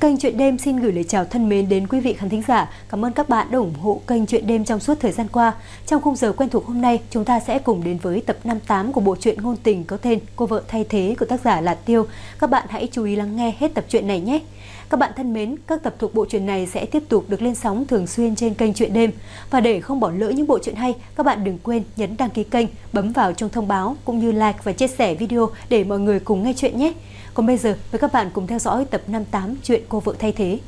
Kênh Chuyện Đêm xin gửi lời chào thân mến đến quý vị khán thính giả. Cảm ơn các bạn đã ủng hộ kênh Chuyện Đêm trong suốt thời gian qua. Trong khung giờ quen thuộc hôm nay, chúng ta sẽ cùng đến với tập 58 của bộ truyện ngôn tình có tên Cô vợ thay thế của tác giả là Tiêu. Các bạn hãy chú ý lắng nghe hết tập truyện này nhé. Các bạn thân mến, các tập thuộc bộ truyện này sẽ tiếp tục được lên sóng thường xuyên trên kênh Chuyện Đêm. Và để không bỏ lỡ những bộ truyện hay, các bạn đừng quên nhấn đăng ký kênh, bấm vào chuông thông báo cũng như like và chia sẻ video để mọi người cùng nghe chuyện nhé. Còn bây giờ, mời các bạn cùng theo dõi tập 58 chuyện Cô vợ thay thế.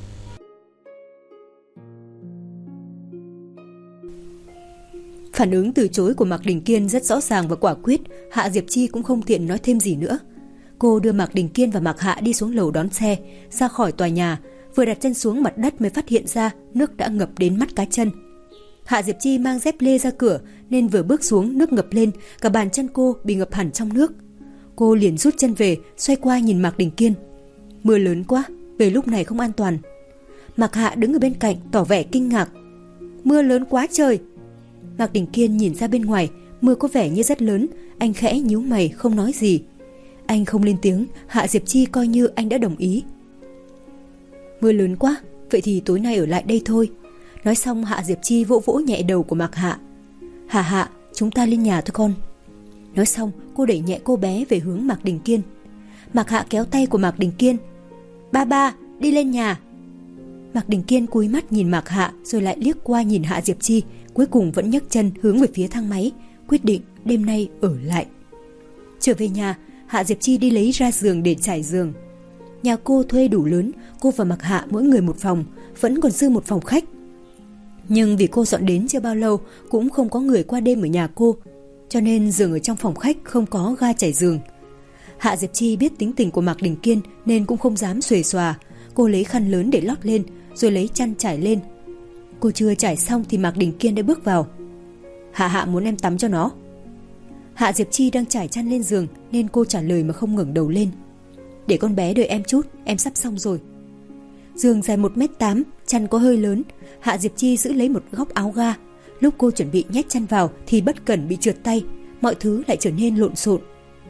Phản ứng từ chối của Mạc Đình Kiên rất rõ ràng và quả quyết, Hạ Diệp Chi cũng không tiện nói thêm gì nữa. Cô đưa Mạc Đình Kiên và Mạc Hạ đi xuống lầu đón xe, ra khỏi tòa nhà, vừa đặt chân xuống mặt đất mới phát hiện ra nước đã ngập đến mắt cá chân. Hạ Diệp Chi mang dép lê ra cửa nên vừa bước xuống nước ngập lên, cả bàn chân cô bị ngập hẳn trong nước. Cô liền rút chân về, xoay qua nhìn Mạc Đình Kiên. Mưa lớn quá, về lúc này không an toàn. Mạc Hạ đứng ở bên cạnh tỏ vẻ kinh ngạc. Mưa lớn quá trời. Mạc Đình Kiên nhìn ra bên ngoài, mưa có vẻ như rất lớn, anh khẽ nhíu mày không nói gì. Anh không lên tiếng, Hạ Diệp Chi coi như anh đã đồng ý. Mưa lớn quá, vậy thì tối nay ở lại đây thôi. Nói xong Hạ Diệp Chi vỗ vỗ nhẹ đầu của Mạc Hạ. Hạ, chúng ta lên nhà thôi con. Nói xong cô đẩy nhẹ cô bé về hướng Mạc Đình Kiên. Mạc Hạ kéo tay của Mạc Đình Kiên. Ba, đi lên nhà. Mạc Đình Kiên cúi mắt nhìn Mạc Hạ rồi lại liếc qua nhìn Hạ Diệp Chi, cuối cùng vẫn nhấc chân hướng về phía thang máy, quyết định đêm nay ở lại. Trở về nhà, Hạ Diệp Chi đi lấy ra giường để trải giường. Nhà cô thuê đủ lớn, cô và Mạc Hạ mỗi người một phòng, vẫn còn dư một phòng khách. Nhưng vì cô dọn đến chưa bao lâu, cũng không có người qua đêm ở nhà cô, cho nên giường ở trong phòng khách không có ga trải giường. Hạ Diệp Chi biết tính tình của Mạc Đình Kiên nên cũng không dám xuề xòa. Cô lấy khăn lớn để lót lên, rồi lấy chăn trải lên. Cô chưa trải xong thì Mạc Đình Kiên đã bước vào. Hạ muốn em tắm cho nó. Hạ Diệp Chi đang trải chăn lên giường nên cô trả lời mà không ngẩng đầu lên. Để con bé đợi em chút, em sắp xong rồi. Giường dài 1m8, chăn có hơi lớn. Hạ Diệp Chi giữ lấy một góc áo ga. Lúc cô chuẩn bị nhét chăn vào thì bất cẩn bị trượt tay, mọi thứ lại trở nên lộn xộn.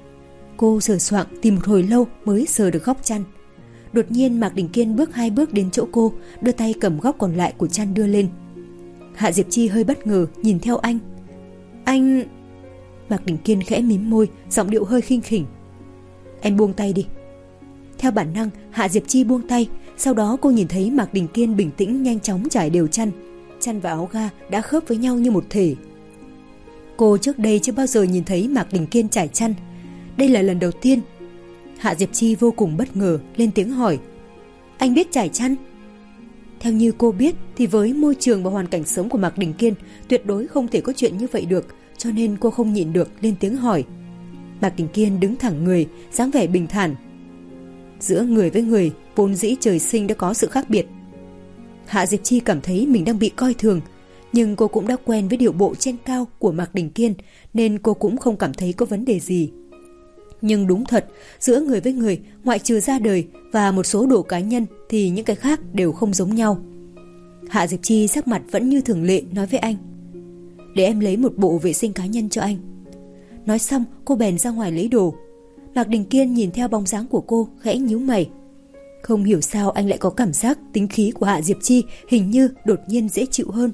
Cô sờ soạng tìm một hồi lâu mới sờ được góc chăn. Đột nhiên Mạc Đình Kiên bước 2 bước đến chỗ cô, đưa tay cầm góc còn lại của chăn đưa lên. Hạ Diệp Chi hơi bất ngờ nhìn theo anh. Anh... Mạc Đình Kiên khẽ mím môi, giọng điệu hơi khinh khỉnh. Em buông tay đi. Theo bản năng, Hạ Diệp Chi buông tay. Sau đó cô nhìn thấy Mạc Đình Kiên bình tĩnh nhanh chóng trải đều chăn. Chăn và áo ga đã khớp với nhau như một thể. Cô trước đây chưa bao giờ nhìn thấy Mạc Đình Kiên trải chăn. Đây là lần đầu tiên. Hạ Diệp Chi vô cùng bất ngờ, lên tiếng hỏi. Anh biết trải chăn? Theo như cô biết thì với môi trường và hoàn cảnh sống của Mạc Đình Kiên, tuyệt đối không thể có chuyện như vậy được, cho nên cô không nhịn được lên tiếng hỏi. Mạc Đình Kiên đứng thẳng người, dáng vẻ bình thản. Giữa người với người, vốn dĩ trời sinh đã có sự khác biệt. Hạ Diệp Chi cảm thấy mình đang bị coi thường, nhưng cô cũng đã quen với điệu bộ trên cao của Mạc Đình Kiên nên cô cũng không cảm thấy có vấn đề gì. Nhưng đúng thật, giữa người với người, ngoại trừ ra đời và một số đồ cá nhân thì những cái khác đều không giống nhau. Hạ Diệp Chi sắc mặt vẫn như thường lệ nói với anh. Để em lấy một bộ vệ sinh cá nhân cho anh. Nói xong cô bèn ra ngoài lấy đồ. Mạc Đình Kiên nhìn theo bóng dáng của cô khẽ nhíu mày. Không hiểu sao anh lại có cảm giác tính khí của Hạ Diệp Chi hình như đột nhiên dễ chịu hơn.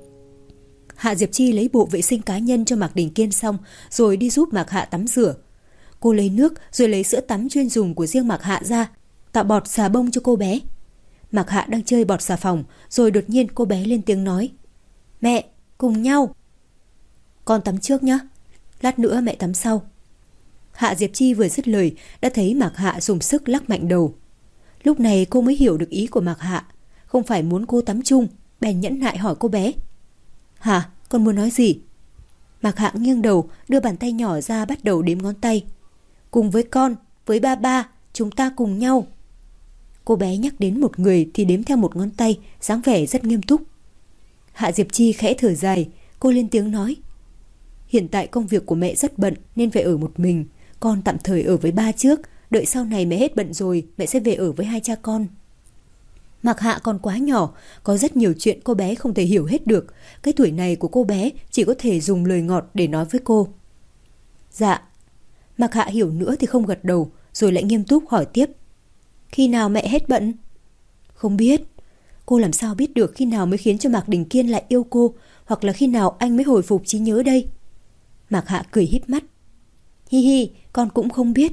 Hạ Diệp Chi lấy bộ vệ sinh cá nhân cho Mạc Đình Kiên xong rồi đi giúp Mạc Hạ tắm rửa. Cô lấy nước rồi lấy sữa tắm chuyên dùng của riêng Mạc Hạ ra, tạo bọt xà bông cho cô bé. Mạc Hạ đang chơi bọt xà phòng, rồi đột nhiên cô bé lên tiếng nói. Mẹ, cùng nhau. Con tắm trước nhé, lát nữa mẹ tắm sau. Hạ Diệp Chi vừa dứt lời đã thấy Mạc Hạ dùng sức lắc mạnh đầu. Lúc này cô mới hiểu được ý của Mạc Hạ, không phải muốn cô tắm chung, bèn nhẫn nại hỏi cô bé. Hả, con muốn nói gì? Mạc Hạ nghiêng đầu, đưa bàn tay nhỏ ra bắt đầu đếm ngón tay. Cùng với con, với ba, chúng ta cùng nhau. Cô bé nhắc đến một người thì đếm theo một ngón tay, dáng vẻ rất nghiêm túc. Hạ Diệp Chi khẽ thở dài, cô lên tiếng nói. Hiện tại công việc của mẹ rất bận nên phải ở một mình. Con tạm thời ở với ba trước, đợi sau này mẹ hết bận rồi, mẹ sẽ về ở với hai cha con. Mạc Hạ còn quá nhỏ, có rất nhiều chuyện cô bé không thể hiểu hết được. Cái tuổi này của cô bé chỉ có thể dùng lời ngọt để nói với cô. Dạ. Mạc Hạ hiểu nữa thì không gật đầu, rồi lại nghiêm túc hỏi tiếp. Khi nào mẹ hết bận? Không biết. Cô làm sao biết được khi nào mới khiến cho Mạc Đình Kiên lại yêu cô, hoặc là khi nào anh mới hồi phục trí nhớ đây? Mạc Hạ cười híp mắt. Hi hi, con cũng không biết.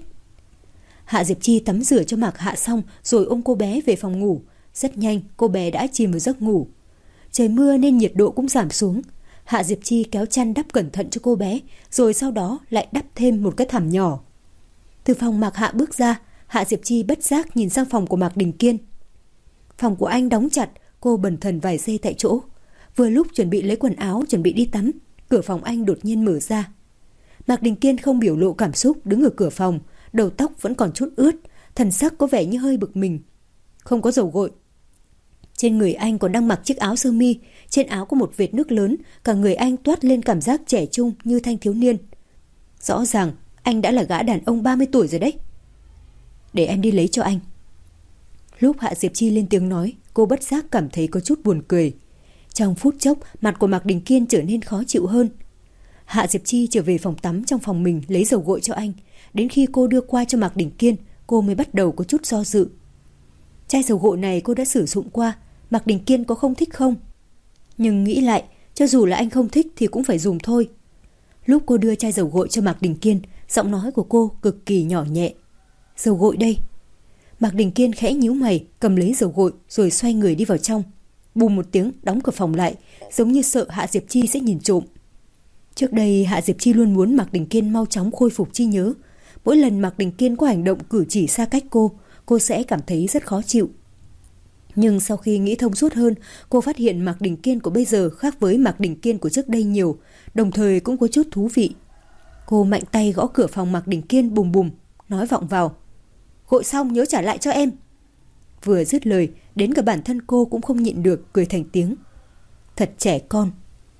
Hạ Diệp Chi tắm rửa cho Mạc Hạ xong rồi ôm cô bé về phòng ngủ. Rất nhanh cô bé đã chìm vào giấc ngủ. Trời mưa nên nhiệt độ cũng giảm xuống. Hạ Diệp Chi kéo chăn đắp cẩn thận cho cô bé, rồi sau đó lại đắp thêm một cái thảm nhỏ. Từ phòng Mạc Hạ bước ra, Hạ Diệp Chi bất giác nhìn sang phòng của Mạc Đình Kiên. Phòng của anh đóng chặt, cô bần thần vài giây tại chỗ. Vừa lúc chuẩn bị lấy quần áo, chuẩn bị đi tắm, cửa phòng anh đột nhiên mở ra. Mạc Đình Kiên không biểu lộ cảm xúc, đứng ở cửa phòng, đầu tóc vẫn còn chút ướt, thần sắc có vẻ như hơi bực mình. Không có dầu gội. Trên người anh còn đang mặc chiếc áo sơ mi, trên áo có một vệt nước lớn, cả người anh toát lên cảm giác trẻ trung như thanh thiếu niên. Rõ ràng anh đã là gã đàn ông 30 tuổi rồi đấy. Để em đi lấy cho anh. Lúc Hạ Diệp Chi lên tiếng nói, cô bất giác cảm thấy có chút buồn cười. Trong phút chốc, mặt của Mạc Đình Kiên trở nên khó chịu hơn. Hạ Diệp Chi trở về phòng tắm trong phòng mình lấy dầu gội cho anh. Đến khi cô đưa qua cho Mạc Đình Kiên, cô mới bắt đầu có chút do dự. Chai dầu gội này cô đã sử dụng qua, Mạc Đình Kiên có không thích không? Nhưng nghĩ lại, cho dù là anh không thích thì cũng phải dùng thôi. Lúc cô đưa chai dầu gội cho Mạc Đình Kiên, giọng nói của cô cực kỳ nhỏ nhẹ. Dầu gội đây. Mạc Đình Kiên khẽ nhíu mày, cầm lấy dầu gội rồi xoay người đi vào trong. Bùm một tiếng đóng cửa phòng lại, giống như sợ Hạ Diệp Chi sẽ nhìn trộm. Trước đây Hạ Diệp Chi luôn muốn Mạc Đình Kiên mau chóng khôi phục trí nhớ. Mỗi lần Mạc Đình Kiên có hành động cử chỉ xa cách cô sẽ cảm thấy rất khó chịu. Nhưng sau khi nghĩ thông suốt hơn, cô phát hiện Mạc Đình Kiên của bây giờ khác với Mạc Đình Kiên của trước đây nhiều, đồng thời cũng có chút thú vị. Cô mạnh tay gõ cửa phòng Mạc Đình Kiên bùm bùm, nói vọng vào. Gội xong nhớ trả lại cho em. Vừa dứt lời, đến cả bản thân cô cũng không nhịn được cười thành tiếng. Thật trẻ con.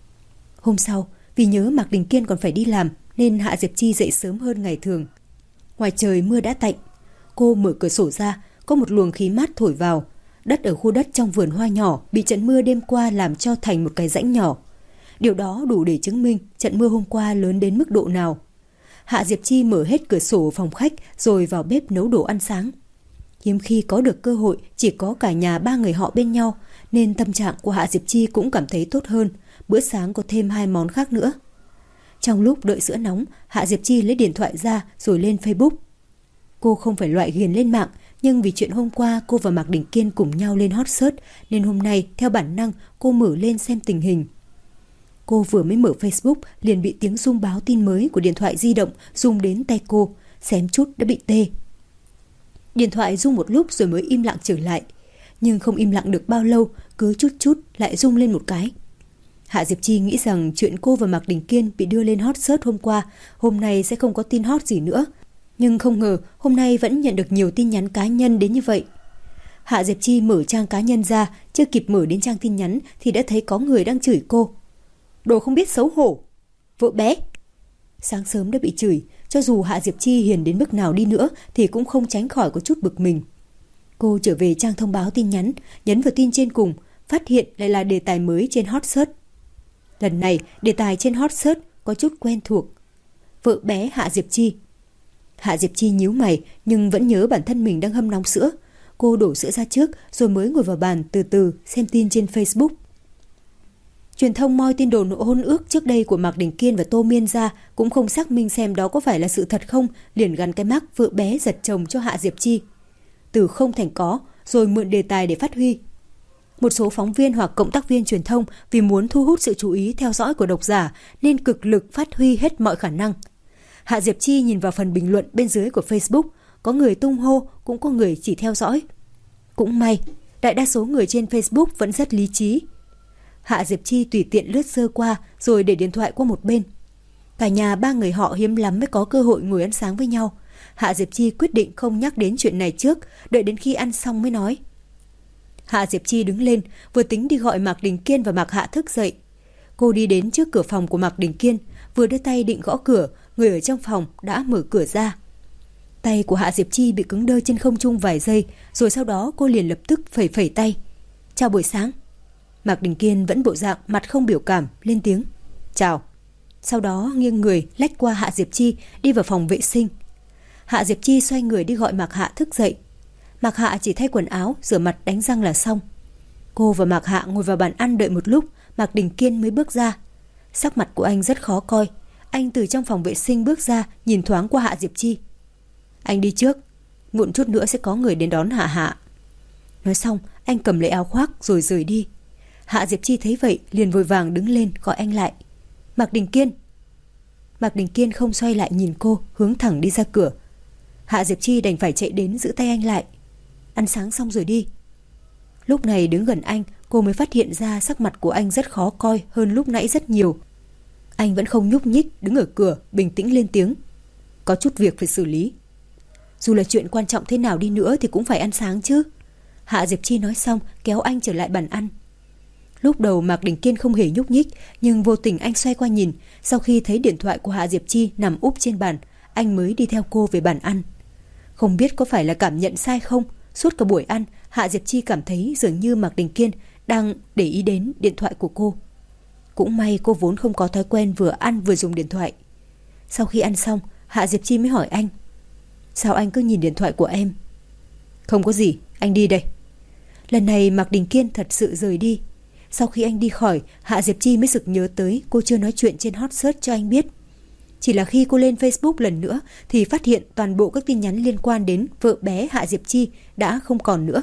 Hôm sau, vì nhớ Mạc Đình Kiên còn phải đi làm nên Hạ Diệp Chi dậy sớm hơn ngày thường. Ngoài trời mưa đã tạnh, cô mở cửa sổ ra, có một luồng khí mát thổi vào. Đất ở khu đất trong vườn hoa nhỏ bị trận mưa đêm qua làm cho thành một cái rãnh nhỏ. Điều đó đủ để chứng minh trận mưa hôm qua lớn đến mức độ nào. Hạ Diệp Chi mở hết cửa sổ phòng khách rồi vào bếp nấu đồ ăn sáng. Hiếm khi có được cơ hội chỉ có cả nhà ba người họ bên nhau, nên tâm trạng của Hạ Diệp Chi cũng cảm thấy tốt hơn. Bữa sáng có thêm 2 món khác nữa. Trong lúc đợi sữa nóng, Hạ Diệp Chi lấy điện thoại ra rồi lên Facebook. Cô không phải loại ghiền lên mạng, nhưng vì chuyện hôm qua cô và Mạc Đình Kiên cùng nhau lên hot search nên hôm nay theo bản năng cô mở lên xem tình hình. Cô vừa mới mở Facebook liền bị tiếng rung báo tin mới của điện thoại di động rung đến tay cô, xém chút đã bị tê. Điện thoại rung một lúc rồi mới im lặng trở lại, nhưng không im lặng được bao lâu, cứ chút chút lại rung lên một cái. Hạ Diệp Chi nghĩ rằng chuyện cô và Mạc Đình Kiên bị đưa lên hot search hôm qua, hôm nay sẽ không có tin hot gì nữa. Nhưng không ngờ hôm nay vẫn nhận được nhiều tin nhắn cá nhân đến như vậy. Hạ Diệp Chi mở trang cá nhân ra, chưa kịp mở đến trang tin nhắn thì đã thấy có người đang chửi cô. Đồ không biết xấu hổ, vợ bé. Sáng sớm đã bị chửi, cho dù Hạ Diệp Chi hiền đến mức nào đi nữa thì cũng không tránh khỏi có chút bực mình. Cô trở về trang thông báo tin nhắn, nhấn vào tin trên cùng, phát hiện lại là đề tài mới trên hot search. Lần này đề tài trên hot search có chút quen thuộc. Vợ bé Hạ Diệp Chi. Hạ Diệp Chi nhíu mày nhưng vẫn nhớ bản thân mình đang hâm nóng sữa. Cô đổ sữa ra trước rồi mới ngồi vào bàn từ từ xem tin trên Facebook. Truyền thông moi tin đồn hôn ước trước đây của Mạc Đình Kiên và Tô Miên ra cũng không xác minh xem đó có phải là sự thật không, liền gắn cái mác vợ bé giật chồng cho Hạ Diệp Chi. Từ không thành có, rồi mượn đề tài để phát huy. Một số phóng viên hoặc cộng tác viên truyền thông vì muốn thu hút sự chú ý theo dõi của độc giả nên cực lực phát huy hết mọi khả năng. Hạ Diệp Chi nhìn vào phần bình luận bên dưới của Facebook, có người tung hô, cũng có người chỉ theo dõi. Cũng may, đại đa số người trên Facebook vẫn rất lý trí. Hạ Diệp Chi tùy tiện lướt sơ qua rồi để điện thoại qua một bên. Cả nhà ba người họ hiếm lắm mới có cơ hội ngồi ăn sáng với nhau. Hạ Diệp Chi quyết định không nhắc đến chuyện này trước, đợi đến khi ăn xong mới nói. Hạ Diệp Chi đứng lên, vừa tính đi gọi Mạc Đình Kiên và Mạc Hạ thức dậy. Cô đi đến trước cửa phòng của Mạc Đình Kiên, vừa đưa tay định gõ cửa, người ở trong phòng đã mở cửa ra. Tay của Hạ Diệp Chi bị cứng đơ trên không trung vài giây, rồi sau đó cô liền lập tức phẩy phẩy tay. Chào buổi sáng. Mạc Đình Kiên vẫn bộ dạng mặt không biểu cảm, lên tiếng. Chào. Sau đó nghiêng người lách qua Hạ Diệp Chi đi vào phòng vệ sinh. Hạ Diệp Chi xoay người đi gọi Mạc Hạ thức dậy. Mạc Hạ chỉ thay quần áo, rửa mặt đánh răng là xong. Cô và Mạc Hạ ngồi vào bàn ăn đợi một lúc, Mạc Đình Kiên mới bước ra. Sắc mặt của anh rất khó coi. Anh từ trong phòng vệ sinh bước ra, nhìn thoáng qua Hạ Diệp Chi. Anh đi trước, muộn chút nữa sẽ có người đến đón Hạ. Nói xong, anh cầm lấy áo khoác rồi rời đi. Hạ Diệp Chi thấy vậy liền vội vàng đứng lên gọi anh lại. Mạc Đình Kiên. Mạc Đình Kiên không xoay lại nhìn cô, hướng thẳng đi ra cửa. Hạ Diệp Chi đành phải chạy đến giữ tay anh lại. Ăn sáng xong rồi đi. Lúc này đứng gần anh, cô mới phát hiện ra sắc mặt của anh rất khó coi hơn lúc nãy rất nhiều. Anh vẫn không nhúc nhích, đứng ở cửa bình tĩnh lên tiếng. Có chút việc phải xử lý. Dù là chuyện quan trọng thế nào đi nữa thì cũng phải ăn sáng chứ. Hạ Diệp Chi nói xong kéo anh trở lại bàn ăn. Lúc đầu Mạc Đình Kiên không hề nhúc nhích, nhưng vô tình anh xoay qua nhìn. Sau khi thấy điện thoại của Hạ Diệp Chi nằm úp trên bàn, anh mới đi theo cô về bàn ăn. Không biết có phải là cảm nhận sai không, suốt cả buổi ăn Hạ Diệp Chi cảm thấy dường như Mạc Đình Kiên đang để ý đến điện thoại của cô. Cũng may cô vốn không có thói quen vừa ăn vừa dùng điện thoại. Sau khi ăn xong, Hạ Diệp Chi mới hỏi anh. Sao anh cứ nhìn điện thoại của em? Không có gì, anh đi đây. Lần này Mạc Đình Kiên thật sự rời đi. Sau khi anh đi khỏi, Hạ Diệp Chi mới sực nhớ tới cô chưa nói chuyện trên hot search cho anh biết. Chỉ là khi cô lên Facebook lần nữa thì phát hiện toàn bộ các tin nhắn liên quan đến vợ bé Hạ Diệp Chi đã không còn nữa.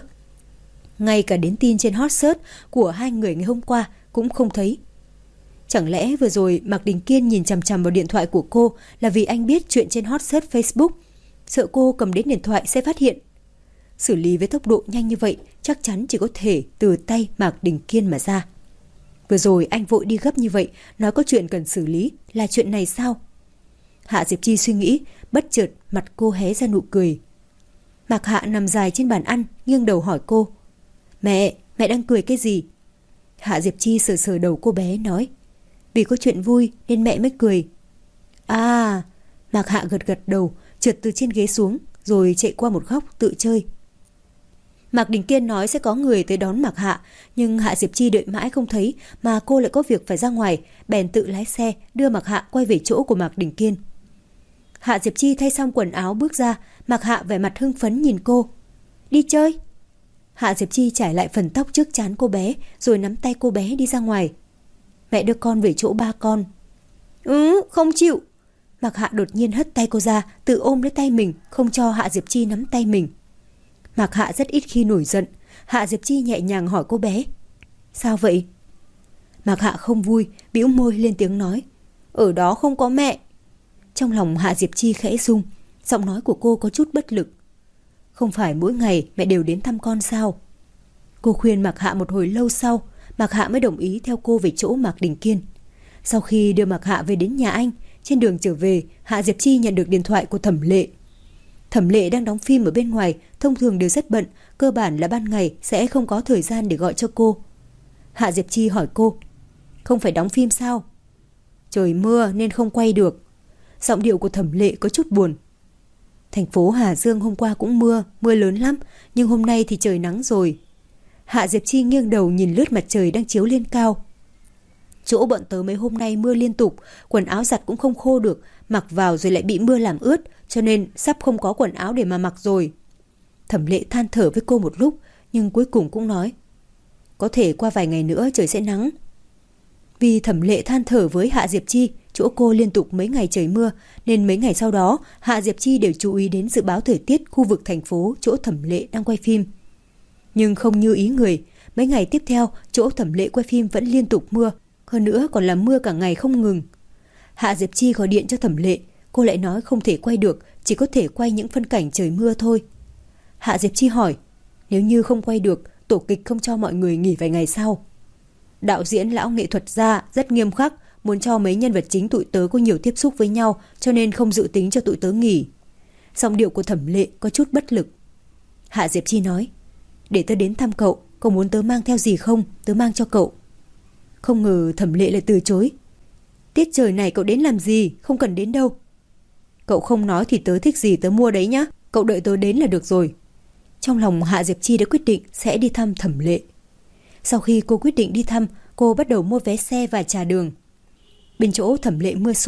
Ngay cả đến tin trên hot search của hai người ngày hôm qua cũng không thấy. Chẳng lẽ vừa rồi Mạc Đình Kiên nhìn chằm chằm vào điện thoại của cô là vì anh biết chuyện trên hot search Facebook, sợ cô cầm đến điện thoại sẽ phát hiện. Xử lý với tốc độ nhanh như vậy chắc chắn chỉ có thể từ tay Mạc Đình Kiên mà ra. Vừa rồi anh vội đi gấp như vậy, nói có chuyện cần xử lý, là chuyện này sao? Hạ Diệp Chi suy nghĩ, bất chợt mặt cô hé ra nụ cười. Mạc Hạ nằm dài trên bàn ăn, nghiêng đầu hỏi cô. Mẹ đang cười cái gì? Hạ Diệp Chi sờ sờ đầu cô bé nói. Vì có chuyện vui nên mẹ mới cười. À, Mạc Hạ gật gật đầu, trượt từ trên ghế xuống, rồi chạy qua một góc tự chơi. Mạc Đình Kiên nói sẽ có người tới đón Mạc Hạ, nhưng Hạ Diệp Chi đợi mãi không thấy, mà cô lại có việc phải ra ngoài, bèn tự lái xe đưa Mạc Hạ quay về chỗ của Mạc Đình Kiên. Hạ Diệp Chi thay xong quần áo bước ra, Mạc Hạ vẻ mặt hưng phấn nhìn cô. Đi chơi. Hạ Diệp Chi trải lại phần tóc trước trán cô bé, rồi nắm tay cô bé đi ra ngoài. Mẹ đưa con về chỗ ba con. Không chịu. Mạc Hạ đột nhiên hất tay cô ra, tự ôm lấy tay mình, không cho Hạ Diệp Chi nắm tay mình. Mạc Hạ rất ít khi nổi giận. Hạ Diệp Chi nhẹ nhàng hỏi cô bé. Sao vậy? Mạc Hạ không vui, bĩu môi lên tiếng nói. Ở đó không có mẹ. Trong lòng Hạ Diệp Chi khẽ rung, giọng nói của cô có chút bất lực. Không phải mỗi ngày mẹ đều đến thăm con sao? Cô khuyên Mạc Hạ một hồi lâu sau, Mạc Hạ mới đồng ý theo cô về chỗ Mạc Đình Kiên. Sau khi đưa Mạc Hạ về đến nhà anh, trên đường trở về, Hạ Diệp Chi nhận được điện thoại của Thẩm Lệ. Thẩm Lệ đang đóng phim ở bên ngoài, thông thường đều rất bận, cơ bản là ban ngày sẽ không có thời gian để gọi cho cô. Hạ Diệp Chi hỏi cô, không phải đóng phim sao? Trời mưa nên không quay được. Giọng điệu của Thẩm Lệ có chút buồn. Thành phố Hà Dương hôm qua cũng mưa lớn lắm, nhưng hôm nay thì trời nắng rồi. Hạ Diệp Chi nghiêng đầu nhìn lướt mặt trời đang chiếu lên cao. Chỗ bọn tớ mấy hôm nay mưa liên tục, quần áo giặt cũng không khô được, mặc vào rồi lại bị mưa làm ướt, cho nên sắp không có quần áo để mà mặc rồi. Thẩm Lệ than thở với cô một lúc, nhưng cuối cùng cũng nói, có thể qua vài ngày nữa trời sẽ nắng. Vì Thẩm Lệ than thở với Hạ Diệp Chi, chỗ cô liên tục mấy ngày trời mưa, nên mấy ngày sau đó Hạ Diệp Chi đều chú ý đến dự báo thời tiết khu vực thành phố chỗ Thẩm Lệ đang quay phim. Nhưng không như ý người, mấy ngày tiếp theo chỗ Thẩm Lệ quay phim vẫn liên tục mưa, hơn nữa còn là mưa cả ngày không ngừng. Hạ Diệp Chi gọi điện cho Thẩm Lệ, cô lại nói không thể quay được, chỉ có thể quay những phân cảnh trời mưa thôi. Hạ Diệp Chi hỏi, nếu như không quay được, tổ kịch không cho mọi người nghỉ vài ngày sau? Đạo diễn lão nghệ thuật gia rất nghiêm khắc, muốn cho mấy nhân vật chính tụi tớ có nhiều tiếp xúc với nhau, cho nên không dự tính cho tụi tớ nghỉ. Giọng điệu của Thẩm Lệ có chút bất lực. Hạ Diệp Chi nói, để tớ đến thăm cậu, cậu muốn tớ mang theo gì không? Tớ mang cho cậu. Không ngờ Thẩm Lệ lại từ chối. Tiết trời này cậu đến làm gì? Không cần đến đâu. Cậu không nói thì tớ thích gì tớ mua đấy nhá. Cậu đợi tớ đến là được rồi. Trong lòng Hạ Diệp Chi đã quyết định sẽ đi thăm Thẩm Lệ. Sau khi cô quyết định đi thăm, cô bắt đầu mua vé xe và trà đường. Bên chỗ Thẩm Lệ mưa suốt,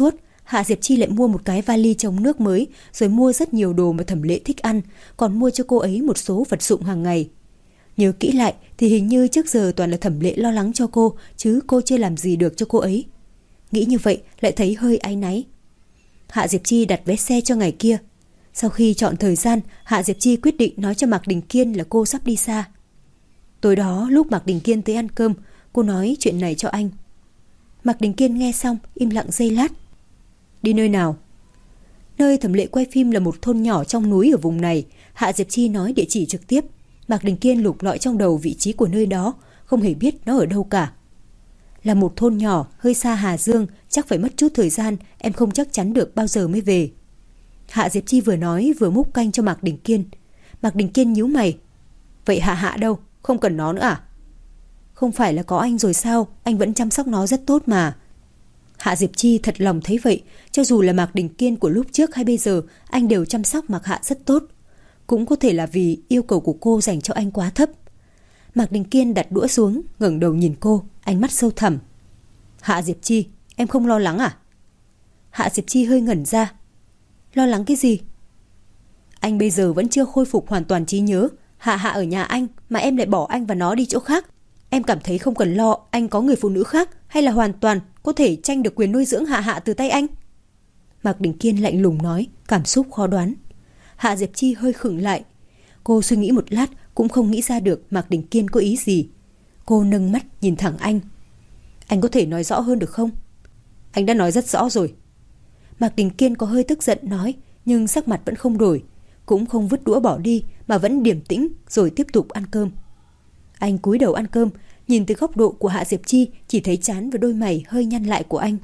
Hạ Diệp Chi lại mua một cái vali chống nước mới, rồi mua rất nhiều đồ mà Thẩm Lệ thích ăn, còn mua cho cô ấy một số vật dụng hàng ngày. Nhớ kỹ lại thì hình như trước giờ toàn là Thẩm Lệ lo lắng cho cô, chứ cô chưa làm gì được cho cô ấy. Nghĩ như vậy lại thấy hơi áy náy. Hạ Diệp Chi đặt vé xe cho ngày kia. Sau khi chọn thời gian, Hạ Diệp Chi quyết định nói cho Mạc Đình Kiên là cô sắp đi xa. Tối đó lúc Mạc Đình Kiên tới ăn cơm, cô nói chuyện này cho anh. Mạc Đình Kiên nghe xong im lặng giây lát. Đi nơi nào? Nơi Thẩm Lệ quay phim là một thôn nhỏ trong núi ở vùng này. Hạ Diệp Chi nói địa chỉ trực tiếp. Mạc Đình Kiên lục lọi trong đầu vị trí của nơi đó, không hề biết nó ở đâu cả. Là một thôn nhỏ, hơi xa Hà Dương, chắc phải mất chút thời gian, em không chắc chắn được bao giờ mới về. Hạ Diệp Chi vừa nói vừa múc canh cho Mạc Đình Kiên. Mạc Đình Kiên nhíu mày. Vậy Hạ Hạ đâu? Không cần nó nữa à? Không phải là có anh rồi sao? Anh vẫn chăm sóc nó rất tốt mà. Hạ Diệp Chi thật lòng thấy vậy. Cho dù là Mạc Đình Kiên của lúc trước hay bây giờ, anh đều chăm sóc Mạc Hạ rất tốt. Cũng có thể là vì yêu cầu của cô dành cho anh quá thấp. Mạc Đình Kiên đặt đũa xuống, ngẩng đầu nhìn cô, ánh mắt sâu thẳm. Hạ Diệp Chi, em không lo lắng à? Hạ Diệp Chi hơi ngẩn ra. Lo lắng cái gì? Anh bây giờ vẫn chưa khôi phục hoàn toàn trí nhớ. Hạ Hạ ở nhà anh mà em lại bỏ anh và nó đi chỗ khác. Em cảm thấy không cần lo anh có người phụ nữ khác, hay là hoàn toàn có thể tranh được quyền nuôi dưỡng Hạ Hạ từ tay anh. Mạc Đình Kiên lạnh lùng nói, cảm xúc khó đoán. Hạ Diệp Chi hơi khựng lại. Cô suy nghĩ một lát cũng không nghĩ ra được Mạc Đình Kiên có ý gì. Cô nâng mắt nhìn thẳng anh. Anh có thể nói rõ hơn được không? Anh đã nói rất rõ rồi. Mạc Đình Kiên có hơi tức giận nói, nhưng sắc mặt vẫn không đổi, cũng không vứt đũa bỏ đi mà vẫn điềm tĩnh rồi tiếp tục ăn cơm. Anh cúi đầu ăn cơm, nhìn từ góc độ của Hạ Diệp Chi chỉ thấy trán và đôi mày hơi nhăn lại của anh.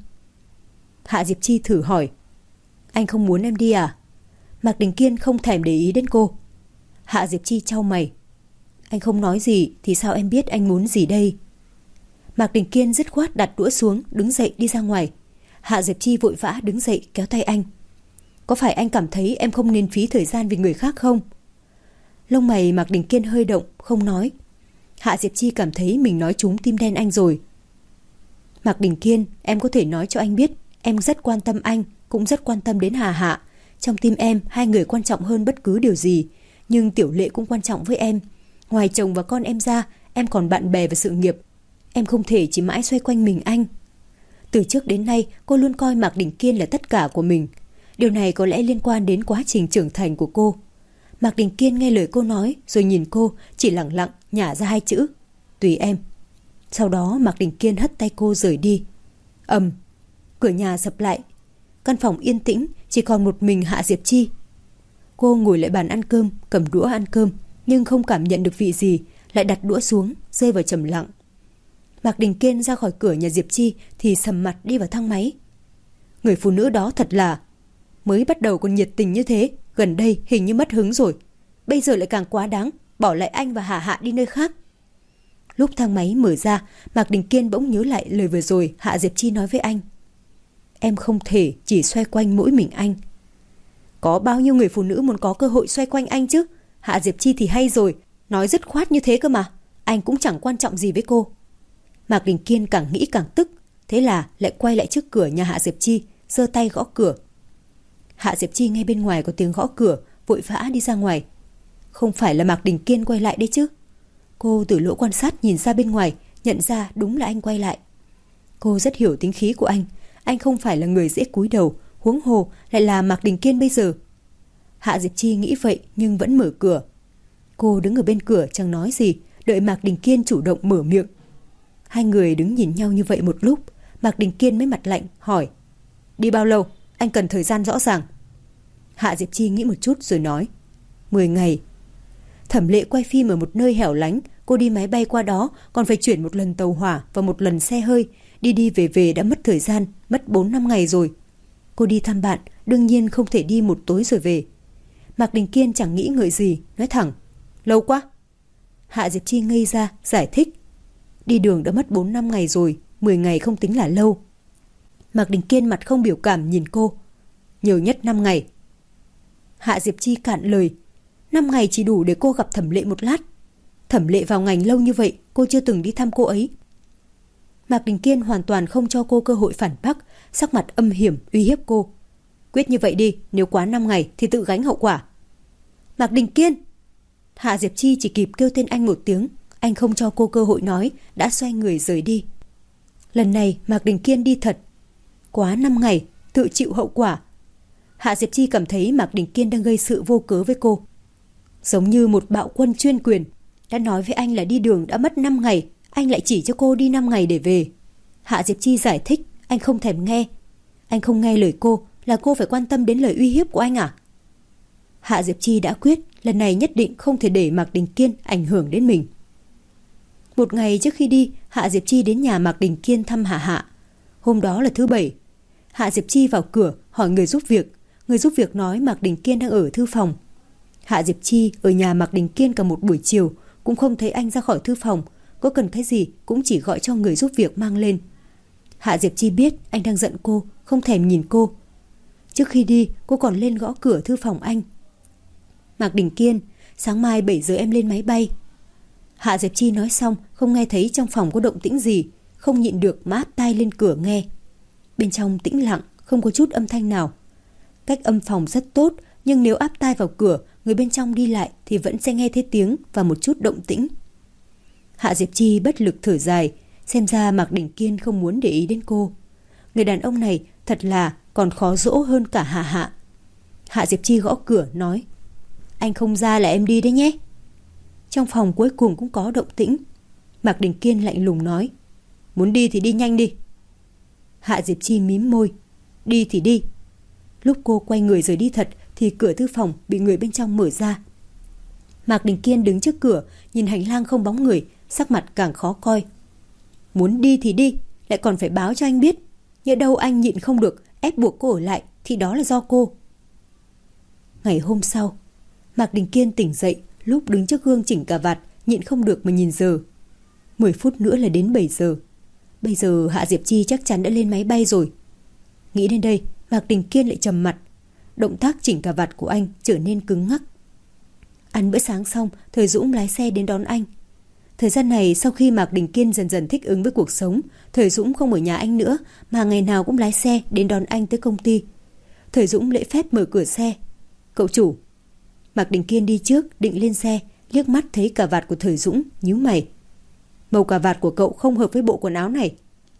Hạ Diệp Chi thử hỏi, anh không muốn em đi à? Mạc Đình Kiên không thèm để ý đến cô. Hạ Diệp Chi chau mày. Anh không nói gì thì sao em biết anh muốn gì đây? Mạc Đình Kiên dứt khoát đặt đũa xuống, đứng dậy đi ra ngoài. Hạ Diệp Chi vội vã đứng dậy kéo tay anh. Có phải anh cảm thấy em không nên phí thời gian vì người khác không? Lông mày Mạc Đình Kiên hơi động, không nói. Hạ Diệp Chi cảm thấy mình nói trúng tim đen anh rồi. Mạc Đình Kiên, em có thể nói cho anh biết em rất quan tâm anh, cũng rất quan tâm đến Hà Hạ. Trong tim em, hai người quan trọng hơn bất cứ điều gì. Nhưng Tiểu Lệ cũng quan trọng với em. Ngoài chồng và con em ra, em còn bạn bè và sự nghiệp. Em không thể chỉ mãi xoay quanh mình anh. Từ trước đến nay, cô luôn coi Mạc Đình Kiên là tất cả của mình. Điều này có lẽ liên quan đến quá trình trưởng thành của cô. Mạc Đình Kiên nghe lời cô nói, rồi nhìn cô, chỉ lẳng lặng nhả ra hai chữ: tùy em. Sau đó Mạc Đình Kiên hất tay cô rời đi. Ầm, cửa nhà sập lại. Căn phòng yên tĩnh, chỉ còn một mình Hạ Diệp Chi. Cô ngồi lại bàn ăn cơm, cầm đũa ăn cơm, nhưng không cảm nhận được vị gì, lại đặt đũa xuống, rơi vào trầm lặng. Mạc Đình Kiên ra khỏi cửa nhà Diệp Chi thì sầm mặt đi vào thang máy. Người phụ nữ đó thật là... Mới bắt đầu còn nhiệt tình như thế, gần đây hình như mất hứng rồi. Bây giờ lại càng quá đáng, bỏ lại anh và Hà Hạ đi nơi khác. Lúc thang máy mở ra, Mạc Đình Kiên bỗng nhớ lại lời vừa rồi Hạ Diệp Chi nói với anh. Em không thể chỉ xoay quanh mỗi mình anh. Có bao nhiêu người phụ nữ muốn có cơ hội xoay quanh anh chứ? Hạ Diệp Chi thì hay rồi, nói dứt khoát như thế cơ mà. Anh cũng chẳng quan trọng gì với cô. Mạc Đình Kiên càng nghĩ càng tức, thế là lại quay lại trước cửa nhà Hạ Diệp Chi, giơ tay gõ cửa. Hạ Diệp Chi nghe bên ngoài có tiếng gõ cửa, vội vã đi ra ngoài. Không phải là Mạc Đình Kiên quay lại đấy chứ? Cô từ lỗ quan sát nhìn ra bên ngoài, nhận ra đúng là anh quay lại. Cô rất hiểu tính khí của anh không phải là người dễ cúi đầu, huống hồ lại là Mạc Đình Kiên bây giờ. Hạ Diệp Chi nghĩ vậy nhưng vẫn mở cửa. Cô đứng ở bên cửa chẳng nói gì, đợi Mạc Đình Kiên chủ động mở miệng. Hai người đứng nhìn nhau như vậy một lúc, Mạc Đình Kiên mới mặt lạnh hỏi: Đi bao lâu? Anh cần thời gian rõ ràng. Hạ Diệp Chi nghĩ một chút rồi nói: 10 ngày. Thẩm Lệ quay phim ở một nơi hẻo lánh, cô đi máy bay qua đó, còn phải chuyển một lần tàu hỏa và một lần xe hơi, đi đi về về đã mất thời gian, mất 4-5 ngày rồi. Cô đi thăm bạn, đương nhiên không thể đi một tối rồi về. Mạc Đình Kiên chẳng nghĩ ngợi gì, nói thẳng: Lâu quá. Hạ Diệp Chi ngây ra, giải thích: Đi đường đã mất 4-5 ngày rồi, 10 ngày không tính là lâu. Mạc Đình Kiên mặt không biểu cảm nhìn cô: Nhiều nhất 5 ngày. Hạ Diệp Chi cạn lời: 5 ngày chỉ đủ để cô gặp Thẩm Lệ một lát. Thẩm Lệ vào ngành lâu như vậy, cô chưa từng đi thăm cô ấy. Mạc Đình Kiên hoàn toàn không cho cô cơ hội phản bác, sắc mặt âm hiểm uy hiếp cô. Quyết như vậy đi, nếu quá 5 ngày thì tự gánh hậu quả. Mạc Đình Kiên! Hạ Diệp Chi chỉ kịp kêu tên anh một tiếng, anh không cho cô cơ hội nói, đã xoay người rời đi. Lần này Mạc Đình Kiên đi thật. Quá 5 ngày, tự chịu hậu quả. Hạ Diệp Chi cảm thấy Mạc Đình Kiên đang gây sự vô cớ với cô. Giống như một bạo quân chuyên quyền, đã nói với anh là đi đường đã mất 5 ngày, anh lại chỉ cho cô đi 5 ngày để về. Hạ Diệp Chi giải thích, anh không thèm nghe. Anh không nghe lời cô, là cô phải quan tâm đến lời uy hiếp của anh à? Hạ Diệp Chi đã quyết, lần này nhất định không thể để Mạc Đình Kiên ảnh hưởng đến mình. Một ngày trước khi đi, Hạ Diệp Chi đến nhà Mạc Đình Kiên thăm Hạ. Hôm đó là thứ Bảy. Hạ Diệp Chi vào cửa hỏi người giúp việc. Người giúp việc nói Mạc Đình Kiên đang ở thư phòng. Hạ Diệp Chi ở nhà Mạc Đình Kiên cả một buổi chiều, cũng không thấy anh ra khỏi thư phòng. Có cần cái gì cũng chỉ gọi cho người giúp việc mang lên. Hạ Diệp Chi biết anh đang giận cô, không thèm nhìn cô. Trước khi đi, cô còn lên gõ cửa thư phòng anh. Mạc Đình Kiên, sáng mai 7 giờ em lên máy bay. Hạ Diệp Chi nói xong, không nghe thấy trong phòng có động tĩnh gì, không nhịn được mà áp tai lên cửa nghe. Bên trong tĩnh lặng, không có chút âm thanh nào. Cách âm phòng rất tốt, nhưng nếu áp tai vào cửa, người bên trong đi lại thì vẫn sẽ nghe thấy tiếng và một chút động tĩnh. Hạ Diệp Chi bất lực thở dài, xem ra Mạc Đình Kiên không muốn để ý đến cô. Người đàn ông này thật là còn khó dỗ hơn cả Hạ. Hạ Diệp Chi gõ cửa nói, anh không ra là em đi đấy nhé. Trong phòng cuối cùng cũng có động tĩnh. Mạc Đình Kiên lạnh lùng nói, muốn đi thì đi nhanh đi. Hạ Diệp Chi mím môi, đi thì đi. Lúc cô quay người rời đi thật thì cửa thư phòng bị người bên trong mở ra. Mạc Đình Kiên đứng trước cửa, nhìn hành lang không bóng người, sắc mặt càng khó coi. Muốn đi thì đi, lại còn phải báo cho anh biết. Nhỡ đâu anh nhịn không được, ép buộc cô ở lại thì đó là do cô. Ngày hôm sau, Mạc Đình Kiên tỉnh dậy, lúc đứng trước gương chỉnh cà vạt, nhịn không được mà nhìn giờ. 10 phút nữa là đến 7 giờ. Bây giờ Hạ Diệp Chi chắc chắn đã lên máy bay rồi. Nghĩ đến đây, Mạc Đình Kiên lại trầm mặt. Động tác chỉnh cà vạt của anh trở nên cứng ngắc. Ăn bữa sáng xong, Thời Dũng lái xe đến đón anh. Thời gian này, sau khi Mạc Đình Kiên dần dần thích ứng với cuộc sống, Thời Dũng không ở nhà anh nữa, mà ngày nào cũng lái xe đến đón anh tới công ty. Thời Dũng lễ phép mở cửa xe. Cậu chủ. Mạc Đình Kiên đi trước, định lên xe, liếc mắt thấy cà vạt của Thời Dũng, nhíu mày. Màu cà vạt của cậu không hợp với bộ quần áo này.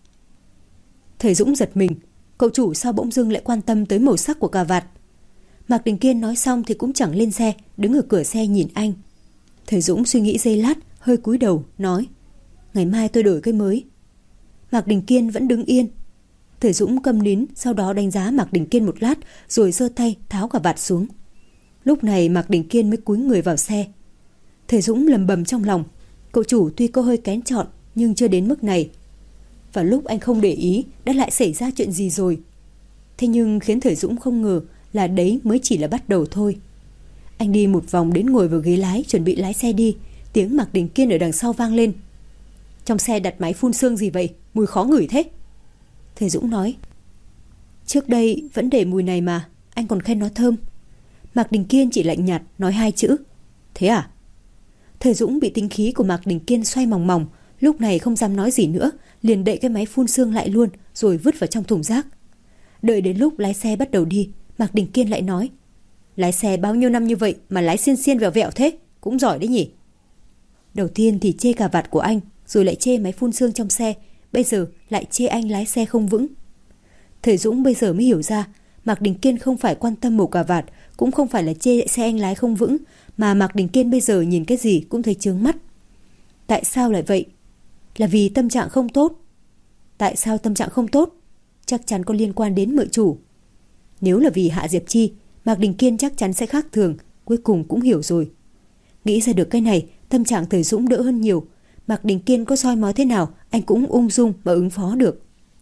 Thời Dũng giật mình, cậu chủ sao bỗng dưng lại quan tâm tới màu sắc của cà vạt. Mạc Đình Kiên nói xong thì cũng chẳng lên xe, đứng ở cửa xe nhìn anh. Thời Dũng suy nghĩ giây lát, hơi cúi đầu, nói, ngày mai tôi đổi cái mới. Mạc Đình Kiên vẫn đứng yên. Thời Dũng câm nín, sau đó đánh giá Mạc Đình Kiên một lát, rồi giơ tay tháo cà vạt xuống. Lúc này Mạc Đình Kiên mới cúi người vào xe. Thời Dũng lầm bầm trong lòng, cậu chủ tuy có hơi kén chọn, nhưng chưa đến mức này. Và lúc anh không để ý, đã lại xảy ra chuyện gì rồi. Thế nhưng khiến Thời Dũng không ngờ là đấy mới chỉ là bắt đầu thôi. Anh đi một vòng đến ngồi vào ghế lái, chuẩn bị lái xe đi. Tiếng Mạc Đình Kiên ở đằng sau vang lên. Trong xe đặt máy phun sương gì vậy? Mùi khó ngửi thế. Thời Dũng nói, trước đây vẫn để mùi này mà, anh còn khen nó thơm. Mạc Đình Kiên chỉ lạnh nhạt nói 2 chữ, thế à? Thời Dũng bị tính khí của Mạc Đình Kiên xoay mòng mòng, lúc này không dám nói gì nữa, liền đậy cái máy phun sương lại luôn, rồi vứt vào trong thùng rác. Đợi đến lúc lái xe bắt đầu đi, Mạc Đình Kiên lại nói, lái xe bao nhiêu năm như vậy mà lái xiên xiên vẹo vẹo thế, cũng giỏi đấy nhỉ. Đầu tiên thì chê cà vạt của anh, rồi lại chê máy phun sương trong xe, bây giờ lại chê anh lái xe không vững. Thời Dũng bây giờ mới hiểu ra, Mạc Đình Kiên không phải quan tâm màu cà vạt, cũng không phải là chê xe anh lái không vững, mà Mạc Đình Kiên bây giờ nhìn cái gì cũng thấy chướng mắt. Tại sao lại vậy? Là vì tâm trạng không tốt. Tại sao tâm trạng không tốt? Chắc chắn có liên quan đến mợ chủ. Nếu là vì Hạ Diệp Chi, Mạc Đình Kiên chắc chắn sẽ khác thường, cuối cùng cũng hiểu rồi. Nghĩ ra được cái này, tâm trạng Thời Dũng đỡ hơn nhiều. Mạc Đình Kiên có soi mói thế nào, anh cũng ung dung mà ứng phó được.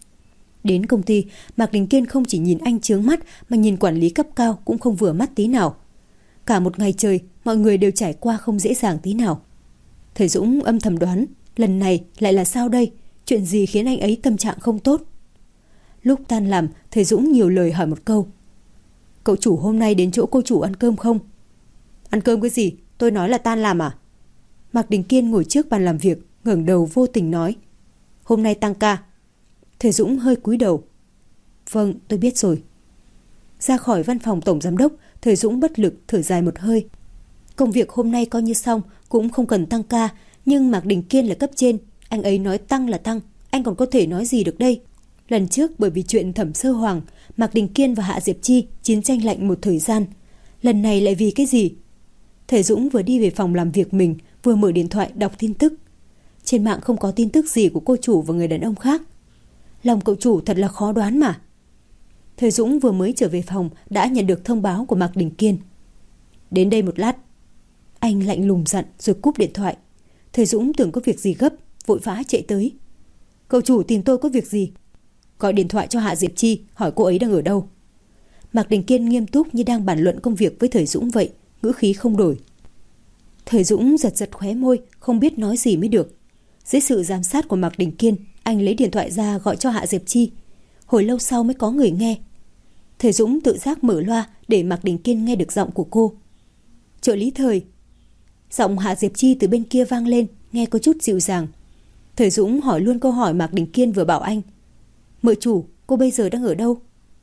Đến công ty, Mạc Đình Kiên không chỉ nhìn anh chướng mắt, mà nhìn quản lý cấp cao cũng không vừa mắt tí nào. Cả một ngày trời, mọi người đều trải qua không dễ dàng tí nào. Thời Dũng âm thầm đoán, lần này lại là sao đây? Chuyện gì khiến anh ấy tâm trạng không tốt? Lúc tan làm, Thời Dũng nhiều lời hỏi một câu. Cậu chủ hôm nay đến chỗ cô chủ ăn cơm không? Ăn cơm cái gì? Tôi nói là tan làm à? Mạc Đình Kiên ngồi trước bàn làm việc, ngẩng đầu vô tình nói. Hôm nay tăng ca. Thời Dũng hơi cúi đầu. Vâng, tôi biết rồi. Ra khỏi văn phòng tổng giám đốc, Thời Dũng bất lực thở dài một hơi. Công việc hôm nay coi như xong, cũng không cần tăng ca, nhưng Mạc Đình Kiên là cấp trên, anh ấy nói tăng là tăng, anh còn có thể nói gì được đây? Lần trước bởi vì chuyện Thẩm Sơ Hoàng, Mạc Đình Kiên và Hạ Diệp Chi chiến tranh lạnh một thời gian. Lần này lại vì cái gì? Thời Dũng vừa đi về phòng làm việc mình, vừa mở điện thoại đọc tin tức. Trên mạng không có tin tức gì của cô chủ và người đàn ông khác. Lòng cậu chủ thật là khó đoán mà. Thời Dũng vừa mới trở về phòng đã nhận được thông báo của Mạc Đình Kiên. Đến đây một lát. Anh lạnh lùng dặn rồi cúp điện thoại. Thời Dũng tưởng có việc gì gấp, vội vã chạy tới. Cậu chủ tìm tôi có việc gì? Gọi điện thoại cho Hạ Diệp Chi, hỏi cô ấy đang ở đâu. Mạc Đình Kiên nghiêm túc như đang bàn luận công việc với Thời Dũng vậy, ngữ khí không đổi. Thời Dũng giật giật khóe môi, không biết nói gì mới được. Dưới sự giám sát của Mạc Đình Kiên, anh lấy điện thoại ra gọi cho Hạ Diệp Chi. Hồi lâu sau mới có người nghe. Thời Dũng tự giác mở loa để Mạc Đình Kiên nghe được giọng của cô. Trợ lý Thời. Giọng Hạ Diệp Chi từ bên kia vang lên, nghe có chút dịu dàng. Thời Dũng hỏi luôn câu hỏi Mạc Đình Kiên vừa bảo anh. Mợ chủ, cô bây giờ đang ở đâu?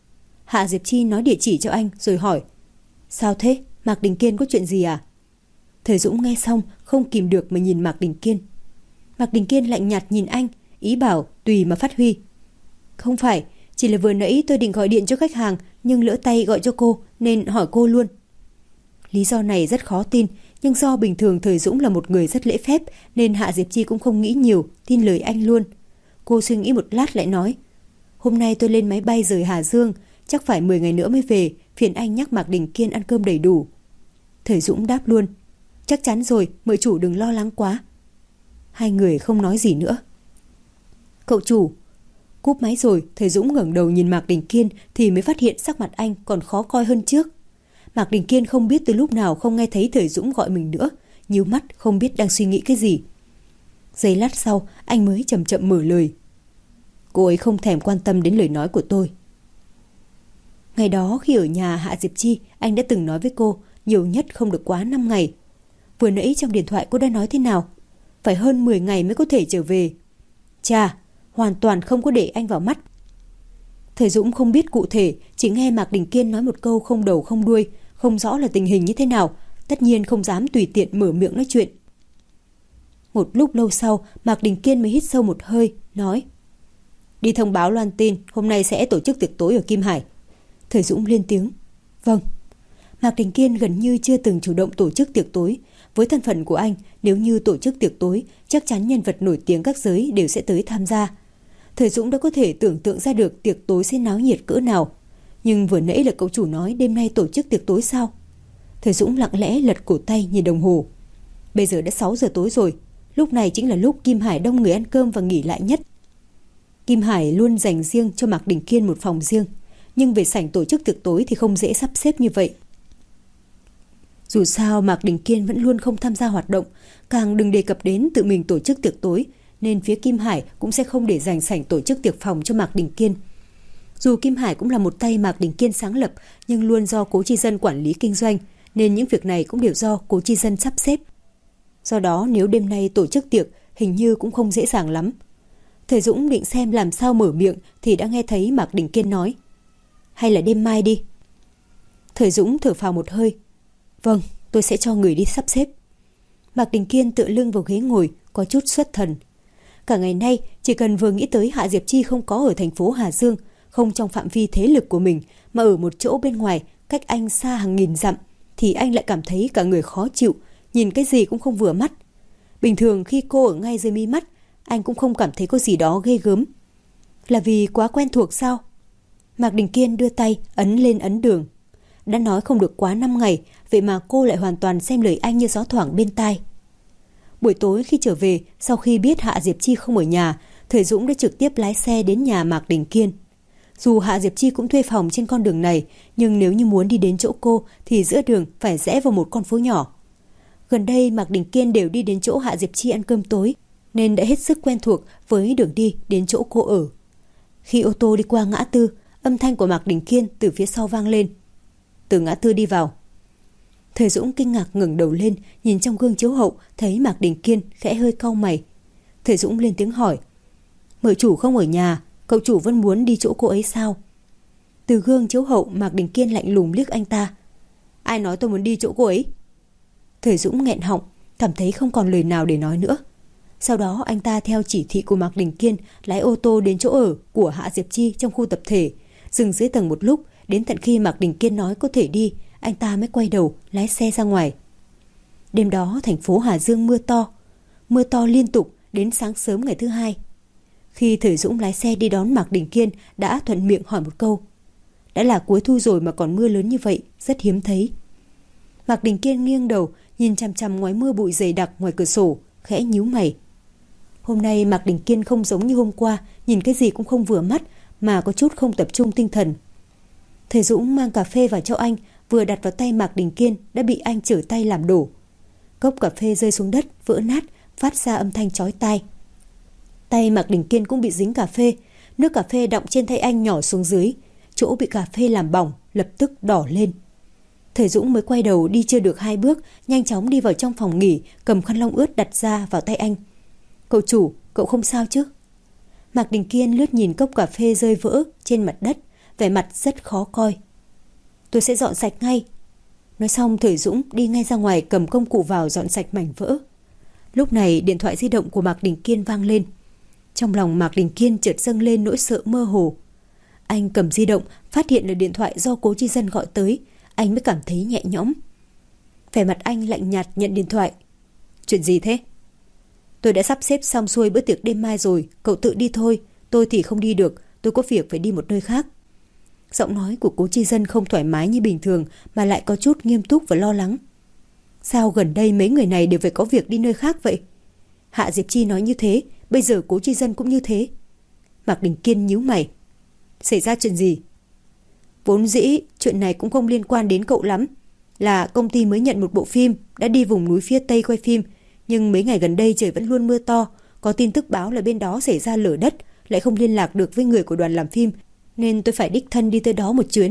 Hạ Diệp Chi nói địa chỉ cho anh rồi hỏi. Sao thế? Mạc Đình Kiên có chuyện gì à? Thời Dũng nghe xong không kìm được mà nhìn Mạc Đình Kiên. Mạc Đình Kiên lạnh nhạt nhìn anh, ý bảo tùy mà phát huy. Không phải, chỉ là vừa nãy tôi định gọi điện cho khách hàng nhưng lỡ tay gọi cho cô nên hỏi cô luôn. Lý do này rất khó tin, nhưng do bình thường Thời Dũng là một người rất lễ phép nên Hạ Diệp Chi cũng không nghĩ nhiều, tin lời anh luôn. Cô suy nghĩ một lát lại nói. Hôm nay tôi lên máy bay rời Hà Dương, chắc phải 10 ngày nữa mới về, phiền anh nhắc Mạc Đình Kiên ăn cơm đầy đủ. Thời Dũng đáp luôn. Chắc chắn rồi, mợ chủ đừng lo lắng quá. Hai người không nói gì nữa. Cậu chủ. Cúp máy rồi, Thời Dũng ngẩng đầu nhìn Mạc Đình Kiên thì mới phát hiện sắc mặt anh còn khó coi hơn trước. Mạc Đình Kiên không biết từ lúc nào không nghe thấy Thời Dũng gọi mình nữa, nhíu mắt không biết đang suy nghĩ cái gì. Giây lát sau, anh mới chậm chậm mở lời. Cô ấy không thèm quan tâm đến lời nói của tôi. Ngày đó khi ở nhà Hạ Diệp Chi, anh đã từng nói với cô nhiều nhất không được quá 5 ngày. Vừa nãy trong điện thoại cô đã nói thế nào? Phải hơn 10 ngày mới có thể trở về. Chà, hoàn toàn không có để anh vào mắt. Thời Dũng không biết cụ thể, chỉ nghe Mạc Đình Kiên nói một câu không đầu không đuôi, không rõ là tình hình như thế nào, tất nhiên không dám tùy tiện mở miệng nói chuyện. Một lúc lâu sau, Mạc Đình Kiên mới hít sâu một hơi, nói. Đi thông báo loan tin, hôm nay sẽ tổ chức tiệc tối ở Kim Hải. Thời Dũng lên tiếng. Vâng. Mạc Đình Kiên gần như chưa từng chủ động tổ chức tiệc tối. Với thân phận của anh, nếu như tổ chức tiệc tối, chắc chắn nhân vật nổi tiếng các giới đều sẽ tới tham gia. Thời Dũng đã có thể tưởng tượng ra được tiệc tối sẽ náo nhiệt cỡ nào. Nhưng vừa nãy là cậu chủ nói đêm nay tổ chức tiệc tối sao? Thời Dũng lặng lẽ lật cổ tay nhìn đồng hồ. Bây giờ đã 6 giờ tối rồi. Lúc này chính là lúc Kim Hải đông người ăn cơm và nghỉ lại nhất. Kim Hải luôn dành riêng cho Mạc Đình Kiên một phòng riêng. Nhưng về sảnh tổ chức tiệc tối thì không dễ sắp xếp như vậy. Dù sao Mạc Đình Kiên vẫn luôn không tham gia hoạt động, càng đừng đề cập đến tự mình tổ chức tiệc tối, nên phía Kim Hải cũng sẽ không để dành sảnh tổ chức tiệc phòng cho Mạc Đình Kiên. Dù Kim Hải cũng là một tay Mạc Đình Kiên sáng lập, nhưng luôn do Cố Chi Dân quản lý kinh doanh, nên những việc này cũng đều do Cố Chi Dân sắp xếp. Do đó nếu đêm nay tổ chức tiệc, hình như cũng không dễ dàng lắm. Thời Dũng định xem làm sao mở miệng thì đã nghe thấy Mạc Đình Kiên nói. Hay là đêm mai đi. Thời Dũng thở phào một hơi. Vâng, tôi sẽ cho người đi sắp xếp. Mạc Đình Kiên tựa lưng vào ghế ngồi, có chút xuất thần. Cả ngày nay, chỉ cần vừa nghĩ tới Hạ Diệp Chi không có ở thành phố Hà Dương, không trong phạm vi thế lực của mình, mà ở một chỗ bên ngoài, cách anh xa hàng nghìn dặm, thì anh lại cảm thấy cả người khó chịu, nhìn cái gì cũng không vừa mắt. Bình thường khi cô ở ngay dưới mi mắt, anh cũng không cảm thấy có gì đó ghê gớm. Là vì quá quen thuộc sao? Mạc Đình Kiên đưa tay ấn lên ấn đường. Đã nói không được quá 5 ngày, vậy mà cô lại hoàn toàn xem lời anh như gió thoảng bên tai. Buổi tối khi trở về, sau khi biết Hạ Diệp Chi không ở nhà, Thời Dũng đã trực tiếp lái xe đến nhà Mạc Đình Kiên. Dù Hạ Diệp Chi cũng thuê phòng trên con đường này, nhưng nếu như muốn đi đến chỗ cô thì giữa đường phải rẽ vào một con phố nhỏ. Gần đây Mạc Đình Kiên đều đi đến chỗ Hạ Diệp Chi ăn cơm tối, nên đã hết sức quen thuộc với đường đi đến chỗ cô ở. Khi ô tô đi qua ngã tư, âm thanh của Mạc Đình Kiên từ phía sau vang lên. Từ ngã tư đi vào. Thời Dũng kinh ngạc ngẩng đầu lên, nhìn trong gương chiếu hậu thấy Mạc Đình Kiên khẽ hơi cau mày. Thời Dũng lên tiếng hỏi. Mợ chủ không ở nhà, cậu chủ vẫn muốn đi chỗ cô ấy sao? Từ gương chiếu hậu, Mạc Đình Kiên lạnh lùng liếc anh ta. Ai nói tôi muốn đi chỗ cô ấy? Thời Dũng nghẹn họng, cảm thấy không còn lời nào để nói nữa. Sau đó anh ta theo chỉ thị của Mạc Đình Kiên lái ô tô đến chỗ ở của Hạ Diệp Chi trong khu tập thể, dừng dưới tầng một lúc, đến tận khi Mạc Đình Kiên nói có thể đi, anh ta mới quay đầu lái xe ra ngoài. Đêm đó thành phố Hà Dương mưa to liên tục đến sáng sớm ngày thứ hai. Khi Thời Dũng lái xe đi đón Mạc Đình Kiên đã thuận miệng hỏi một câu. Đã là cuối thu rồi mà còn mưa lớn như vậy, rất hiếm thấy. Mạc Đình Kiên nghiêng đầu nhìn chằm chằm ngoài mưa bụi dày đặc ngoài cửa sổ, khẽ nhíu mày. Hôm nay Mạc Đình Kiên không giống như hôm qua, nhìn cái gì cũng không vừa mắt, mà có chút không tập trung tinh thần. Thời Dũng mang cà phê vào cho anh, vừa đặt vào tay Mạc Đình Kiên đã bị anh trở tay làm đổ. Cốc cà phê rơi xuống đất, vỡ nát, phát ra âm thanh chói tai. Tay Mạc Đình Kiên cũng bị dính cà phê, nước cà phê đọng trên tay anh nhỏ xuống dưới, chỗ bị cà phê làm bỏng lập tức đỏ lên. Thời Dũng mới quay đầu đi chưa được 2 bước, nhanh chóng đi vào trong phòng nghỉ, cầm khăn lông ướt đặt ra vào tay anh. Cậu chủ, cậu không sao chứ? Mạc Đình Kiên lướt nhìn cốc cà phê rơi vỡ trên mặt đất, vẻ mặt rất khó coi. Tôi sẽ dọn sạch ngay. Nói xong Thời Dũng đi ngay ra ngoài cầm công cụ vào dọn sạch mảnh vỡ. Lúc này điện thoại di động của Mạc Đình Kiên vang lên. Trong lòng Mạc Đình Kiên chợt dâng lên nỗi sợ mơ hồ. Anh cầm di động, phát hiện là điện thoại do Cố Chi Dân gọi tới, anh mới cảm thấy nhẹ nhõm. Vẻ mặt anh lạnh nhạt nhận điện thoại. Chuyện gì thế? Tôi đã sắp xếp xong xuôi bữa tiệc đêm mai rồi, cậu tự đi thôi, tôi thì không đi được, tôi có việc phải đi một nơi khác. Giọng nói của Cố Chi Dân không thoải mái như bình thường mà lại có chút nghiêm túc và lo lắng. Sao gần đây mấy người này đều phải có việc đi nơi khác vậy? Hạ Diệp Chi nói như thế, bây giờ Cố Chi Dân cũng như thế. Mạc Đình Kiên nhíu mày. Xảy ra chuyện gì? Vốn dĩ chuyện này cũng không liên quan đến cậu lắm. Là công ty mới nhận một bộ phim, đã đi vùng núi phía Tây quay phim. Nhưng mấy ngày gần đây trời vẫn luôn mưa to, có tin tức báo là bên đó xảy ra lở đất, lại không liên lạc được với người của đoàn làm phim, nên tôi phải đích thân đi tới đó một chuyến.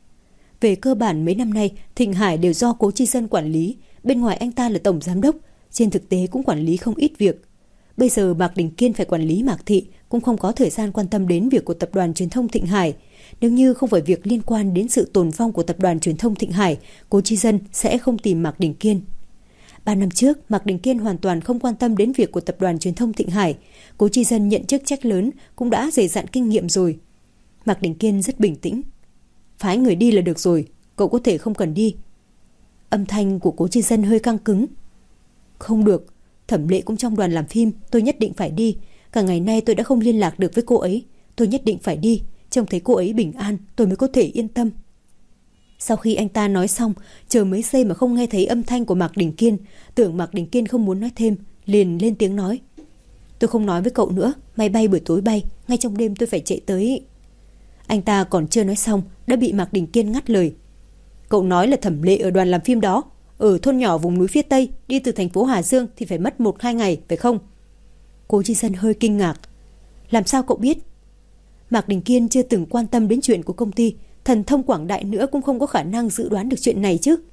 Về cơ bản mấy năm nay, Thịnh Hải đều do Cố Chi Dân quản lý, bên ngoài anh ta là tổng giám đốc, trên thực tế cũng quản lý không ít việc. Bây giờ Mạc Đình Kiên phải quản lý Mạc Thị, cũng không có thời gian quan tâm đến việc của tập đoàn truyền thông Thịnh Hải. Nếu như không phải việc liên quan đến sự tồn vong của tập đoàn truyền thông Thịnh Hải, Cố Chi Dân sẽ không tìm Mạc Đình Kiên. 3 năm trước, Mạc Đình Kiên hoàn toàn không quan tâm đến việc của tập đoàn truyền thông Thịnh Hải. Cố Chi Dân nhận chức trách lớn, cũng đã dày dặn kinh nghiệm rồi. Mạc Đình Kiên rất bình tĩnh. Phái người đi là được rồi, cậu có thể không cần đi. Âm thanh của Cố Chi Dân hơi căng cứng. Không được, Thẩm Lệ cũng trong đoàn làm phim, tôi nhất định phải đi. Cả ngày nay tôi đã không liên lạc được với cô ấy, tôi nhất định phải đi. Trông thấy cô ấy bình an, tôi mới có thể yên tâm. Sau khi anh ta nói xong, chờ mấy giây mà không nghe thấy âm thanh của Mạc Đình Kiên, tưởng Mạc Đình Kiên không muốn nói thêm, liền lên tiếng nói. Tôi không nói với cậu nữa, máy bay buổi tối bay, ngay trong đêm tôi phải chạy tới. Anh ta còn chưa nói xong, đã bị Mạc Đình Kiên ngắt lời. Cậu nói là Thẩm Lệ ở đoàn làm phim đó, ở thôn nhỏ vùng núi phía Tây, đi từ thành phố Hà Dương thì phải mất 1-2 ngày, phải không? Cố Chi Dân hơi kinh ngạc. Làm sao cậu biết? Mạc Đình Kiên chưa từng quan tâm đến chuyện của công ty, thần thông quảng đại nữa cũng không có khả năng dự đoán được chuyện này chứ.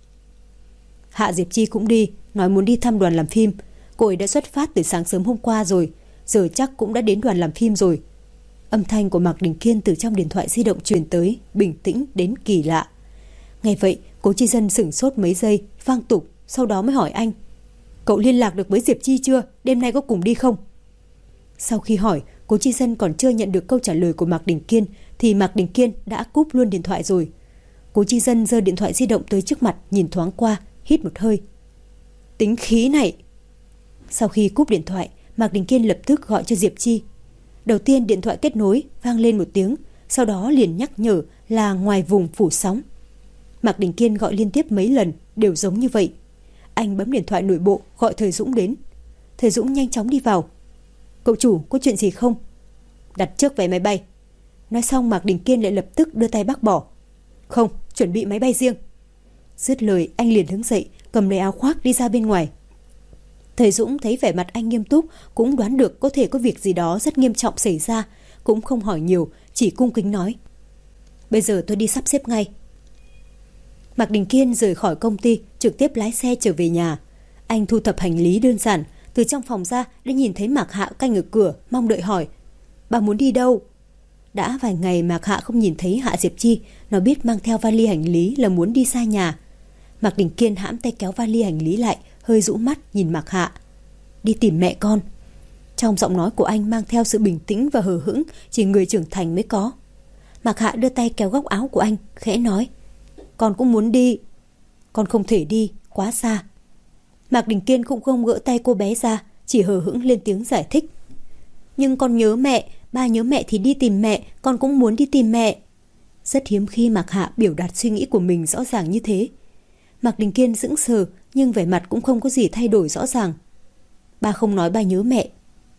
Hạ Diệp Chi cũng đi, nói muốn đi thăm đoàn làm phim. Cô ấy đã xuất phát từ sáng sớm hôm qua rồi, giờ chắc cũng đã đến đoàn làm phim rồi. Âm thanh của Mạc Đình Kiên từ trong điện thoại di động truyền tới, bình tĩnh đến kỳ lạ. Nghe vậy, Cố Chi Dân sửng sốt mấy giây, vang tục, sau đó mới hỏi anh. Cậu liên lạc được với Diệp Chi chưa? Đêm nay có cùng đi không? Sau khi hỏi, Cố Chi Dân còn chưa nhận được câu trả lời của Mạc Đình Kiên thì Mạc Đình Kiên đã cúp luôn điện thoại rồi. Cố Chi Dân giơ điện thoại di động tới trước mặt, nhìn thoáng qua, hít một hơi. Tính khí này. Sau khi cúp điện thoại, Mạc Đình Kiên lập tức gọi cho Diệp Chi. Đầu tiên điện thoại kết nối, vang lên một tiếng, sau đó liền nhắc nhở là ngoài vùng phủ sóng. Mạc Đình Kiên gọi liên tiếp mấy lần, đều giống như vậy. Anh bấm điện thoại nội bộ gọi Thời Dũng đến. Thời Dũng nhanh chóng đi vào. Cậu chủ, có chuyện gì không? Đặt trước vé máy bay. Nói xong Mạc Đình Kiên lại lập tức đưa tay bác bỏ. Không, chuẩn bị máy bay riêng. Dứt lời anh liền đứng dậy, cầm lấy áo khoác đi ra bên ngoài. Thời Dũng thấy vẻ mặt anh nghiêm túc, cũng đoán được có thể có việc gì đó rất nghiêm trọng xảy ra, cũng không hỏi nhiều, chỉ cung kính nói. Bây giờ tôi đi sắp xếp ngay. Mạc Đình Kiên rời khỏi công ty, trực tiếp lái xe trở về nhà. Anh thu thập hành lý đơn giản, từ trong phòng ra đã nhìn thấy Mạc Hạ canh ở cửa, mong đợi hỏi. Bà muốn đi đâu? Đã vài ngày Mạc Hạ không nhìn thấy Hạ Diệp Chi, nó biết mang theo vali hành lý là muốn đi xa nhà. Mạc Đình Kiên hãm tay kéo vali hành lý lại, hơi rũ mắt nhìn Mạc Hạ. Đi tìm mẹ con. Trong giọng nói của anh mang theo sự bình tĩnh và hờ hững chỉ người trưởng thành mới có. Mạc Hạ đưa tay kéo góc áo của anh, khẽ nói: Con cũng muốn đi. Con không thể đi, quá xa. Mạc Đình Kiên cũng không gỡ tay cô bé ra, chỉ hờ hững lên tiếng giải thích: Nhưng con nhớ mẹ, ba nhớ mẹ thì đi tìm mẹ, con cũng muốn đi tìm mẹ. Rất hiếm khi Mạc Hạ biểu đạt suy nghĩ của mình rõ ràng như thế. Mạc Đình Kiên sững sờ, nhưng vẻ mặt cũng không có gì thay đổi rõ ràng. Ba không nói ba nhớ mẹ.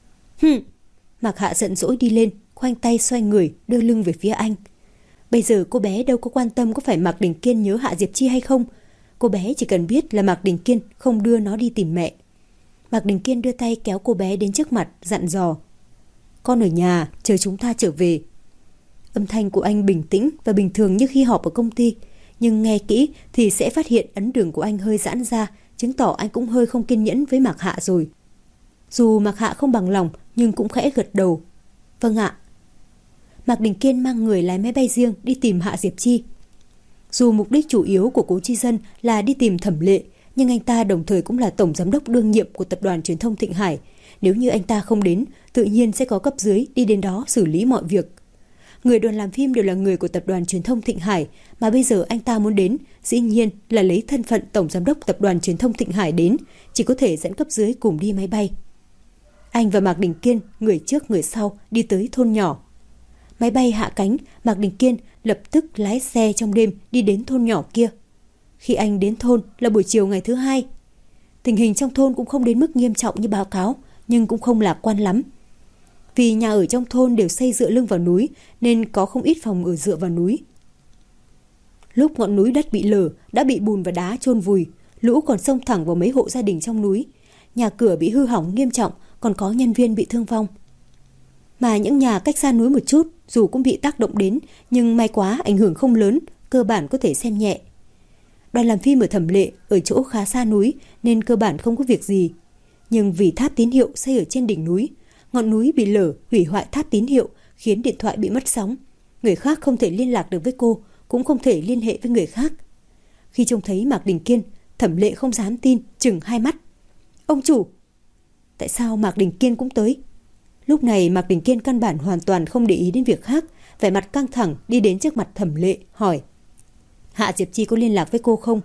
Mạc Hạ giận dỗi đi lên, khoanh tay xoay người, đưa lưng về phía anh. Bây giờ cô bé đâu có quan tâm có phải Mạc Đình Kiên nhớ Hạ Diệp Chi hay không. Cô bé chỉ cần biết là Mạc Đình Kiên không đưa nó đi tìm mẹ. Mạc Đình Kiên đưa tay kéo cô bé đến trước mặt, dặn dò: Con ở nhà, chờ chúng ta trở về. Âm thanh của anh bình tĩnh và bình thường như khi họp ở công ty, nhưng nghe kỹ thì sẽ phát hiện ấn đường của anh hơi giãn ra, chứng tỏ anh cũng hơi không kiên nhẫn với Mạc Hạ rồi. Dù Mạc Hạ không bằng lòng nhưng cũng khẽ gật đầu: Vâng ạ. Mạc Đình Kiên mang người lái máy bay riêng đi tìm Hạ Diệp Chi. Dù mục đích chủ yếu của Cố Chi Dân là đi tìm Thẩm Lệ, nhưng anh ta đồng thời cũng là tổng giám đốc đương nhiệm của tập đoàn truyền thông Thịnh Hải. Nếu như anh ta không đến, tự nhiên sẽ có cấp dưới đi đến đó xử lý mọi việc. Người đoàn làm phim đều là người của tập đoàn truyền thông Thịnh Hải, mà bây giờ anh ta muốn đến, dĩ nhiên là lấy thân phận tổng giám đốc tập đoàn truyền thông Thịnh Hải đến, chỉ có thể dẫn cấp dưới cùng đi máy bay. Anh và Mạc Đình Kiên, người trước người sau, đi tới thôn nhỏ. Máy bay hạ cánh, Mạc Đình Kiên lập tức lái xe trong đêm đi đến thôn nhỏ kia. Khi anh đến thôn là buổi chiều ngày thứ hai. Tình hình trong thôn cũng không đến mức nghiêm trọng như báo cáo, nhưng cũng không lạc quan lắm. Vì nhà ở trong thôn đều xây dựa lưng vào núi, nên có không ít phòng ở dựa vào núi. Lúc ngọn núi đất bị lở, đã bị bùn và đá chôn vùi, lũ còn xông thẳng vào mấy hộ gia đình trong núi. Nhà cửa bị hư hỏng nghiêm trọng, còn có nhân viên bị thương vong. Mà những nhà cách xa núi một chút, dù cũng bị tác động đến, nhưng may quá ảnh hưởng không lớn, cơ bản có thể xem nhẹ. Đoàn làm phim ở Thẩm Lệ ở chỗ khá xa núi nên cơ bản không có việc gì. Nhưng vì tháp tín hiệu xây ở trên đỉnh núi, ngọn núi bị lở hủy hoại tháp tín hiệu, khiến điện thoại bị mất sóng. Người khác không thể liên lạc được với cô, cũng không thể liên hệ với người khác. Khi trông thấy Mạc Đình Kiên, Thẩm Lệ không dám tin, trừng hai mắt. Ông chủ! Tại sao Mạc Đình Kiên cũng tới? Lúc này Mạc Đình Kiên căn bản hoàn toàn không để ý đến việc khác, vẻ mặt căng thẳng đi đến trước mặt Thẩm Lệ, hỏi: Hạ Diệp Chi có liên lạc với cô không?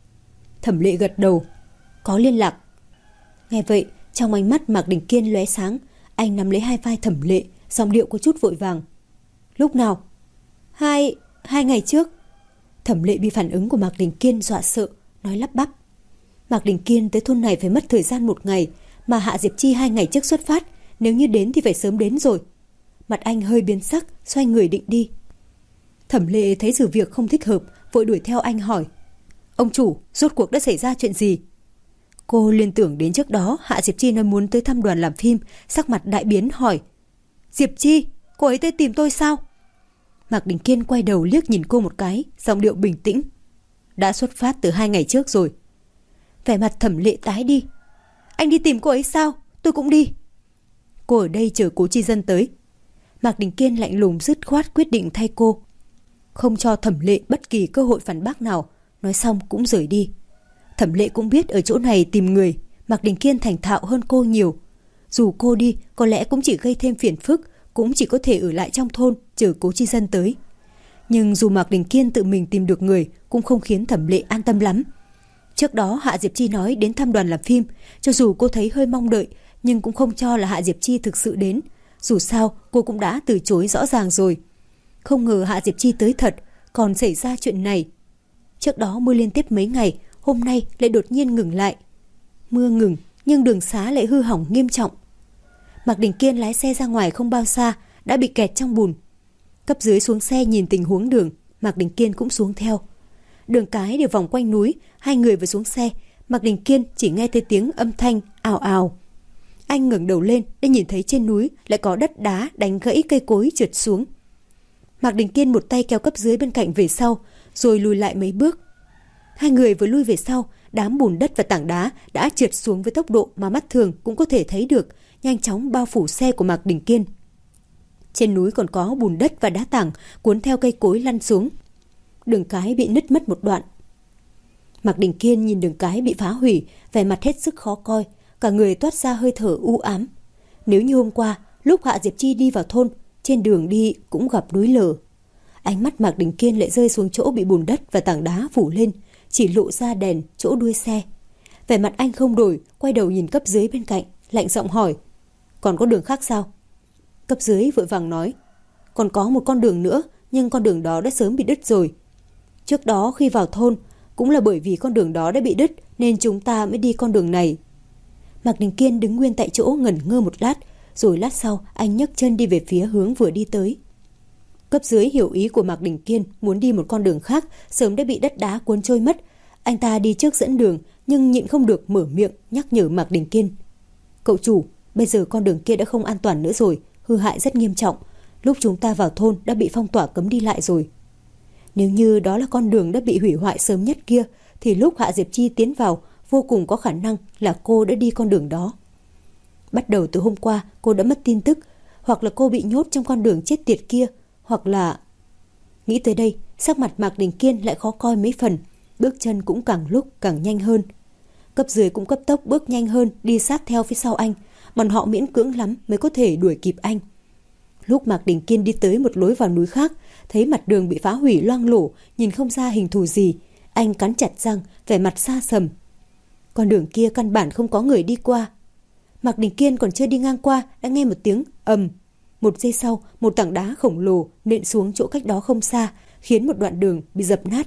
Thẩm Lệ gật đầu: Có liên lạc. Nghe vậy, trong ánh mắt Mạc Đình Kiên lóe sáng, anh nắm lấy hai vai Thẩm Lệ, giọng điệu có chút vội vàng. Lúc nào? Hai ngày trước. Thẩm Lệ bị phản ứng của Mạc Đình Kiên dọa sợ, nói lắp bắp. Mạc Đình Kiên tới thôn này phải mất thời gian 1 ngày, mà Hạ Diệp Chi 2 ngày trước xuất phát, nếu như đến thì phải sớm đến rồi. Mặt anh hơi biến sắc, xoay người định đi. Thẩm Lệ thấy sự việc không thích hợp, vội đuổi theo anh hỏi: Ông chủ, rốt cuộc đã xảy ra chuyện gì? Cô liên tưởng đến trước đó Hạ Diệp Chi nói muốn tới thăm đoàn làm phim, sắc mặt đại biến hỏi: Diệp Chi, cô ấy tới tìm tôi sao? Mạc Đình Kiên quay đầu liếc nhìn cô một cái, giọng điệu bình tĩnh: Đã xuất phát từ 2 ngày trước rồi. Vẻ mặt Thẩm Lệ tái đi. Anh đi tìm cô ấy sao? Tôi cũng đi. Cô ở đây chờ Cố Chi Dân tới. Mạc Đình Kiên lạnh lùng dứt khoát quyết định thay cô, không cho Thẩm Lệ bất kỳ cơ hội phản bác nào. Nói xong cũng rời đi. Thẩm Lệ cũng biết ở chỗ này tìm người, Mạc Đình Kiên thành thạo hơn cô nhiều. Dù cô đi có lẽ cũng chỉ gây thêm phiền phức, cũng chỉ có thể ở lại trong thôn chờ Cố Chi Dân tới. Nhưng dù Mạc Đình Kiên tự mình tìm được người, cũng không khiến Thẩm Lệ an tâm lắm. Trước đó Hạ Diệp Chi nói đến thăm đoàn làm phim, cho dù cô thấy hơi mong đợi, nhưng cũng không cho là Hạ Diệp Chi thực sự đến. Dù sao cô cũng đã từ chối rõ ràng rồi. Không ngờ Hạ Diệp Chi tới thật, còn xảy ra chuyện này. Trước đó mưa liên tiếp mấy ngày, hôm nay lại đột nhiên ngừng lại. Mưa ngừng nhưng đường xá lại hư hỏng nghiêm trọng. Mạc Đình Kiên lái xe ra ngoài không bao xa đã bị kẹt trong bùn. Cấp dưới xuống xe nhìn tình huống đường, Mạc Đình Kiên cũng xuống theo. Đường cái đều vòng quanh núi, hai người vừa xuống xe, Mạc Đình Kiên chỉ nghe thấy tiếng âm thanh ào ào. Anh ngẩng đầu lên để nhìn thấy trên núi lại có đất đá đánh gãy cây cối trượt xuống. Mạc Đình Kiên một tay kéo cấp dưới bên cạnh về sau, rồi lùi lại mấy bước. Hai người vừa lui về sau, đám bùn đất và tảng đá đã trượt xuống với tốc độ mà mắt thường cũng có thể thấy được, nhanh chóng bao phủ xe của Mạc Đình Kiên. Trên núi còn có bùn đất và đá tảng cuốn theo cây cối lăn xuống. Đường cái bị nứt mất một đoạn. Mạc Đình Kiên nhìn đường cái bị phá hủy, vẻ mặt hết sức khó coi, cả người toát ra hơi thở u ám. Nếu như hôm qua, lúc Hạ Diệp Chi đi vào thôn, trên đường đi cũng gặp núi lở. Ánh mắt Mạc Đình Kiên lại rơi xuống chỗ bị bùn đất và tảng đá phủ lên, chỉ lộ ra đèn chỗ đuôi xe. Vẻ mặt anh không đổi, quay đầu nhìn cấp dưới bên cạnh, lạnh giọng hỏi: "Còn có đường khác sao?" Cấp dưới vội vàng nói: "Còn có một con đường nữa, nhưng con đường đó đã sớm bị đứt rồi. Trước đó khi vào thôn, cũng là bởi vì con đường đó đã bị đứt nên chúng ta mới đi con đường này." Mạc Đình Kiên đứng nguyên tại chỗ ngẩn ngơ một lát, rồi lát sau anh nhấc chân đi về phía hướng vừa đi tới. Cấp dưới hiểu ý của Mạc Đình Kiên, muốn đi một con đường khác, sớm đã bị đất đá cuốn trôi mất. Anh ta đi trước dẫn đường, nhưng nhịn không được mở miệng nhắc nhở Mạc Đình Kiên: "Cậu chủ, bây giờ con đường kia đã không an toàn nữa rồi, hư hại rất nghiêm trọng. Lúc chúng ta vào thôn đã bị phong tỏa cấm đi lại rồi. Nếu như đó là con đường đã bị hủy hoại sớm nhất kia, thì lúc Hạ Diệp Chi tiến vào, vô cùng có khả năng là cô đã đi con đường đó. Bắt đầu từ hôm qua cô đã mất tin tức, hoặc là cô bị nhốt trong con đường chết tiệt kia, hoặc là..." Nghĩ tới đây, sắc mặt Mạc Đình Kiên lại khó coi mấy phần, bước chân cũng càng lúc càng nhanh hơn. Cấp dưới cũng cấp tốc bước nhanh hơn, đi sát theo phía sau anh, bọn họ miễn cưỡng lắm mới có thể đuổi kịp anh. Lúc Mạc Đình Kiên đi tới một lối vào núi khác, thấy mặt đường bị phá hủy loang lổ, nhìn không ra hình thù gì, anh cắn chặt răng, vẻ mặt xa sầm. Con đường kia căn bản không có người đi qua. Mạc Đình Kiên còn chưa đi ngang qua đã nghe một tiếng ầm. Một giây sau, một tảng đá khổng lồ nện xuống chỗ cách đó không xa, khiến một đoạn đường bị dập nát.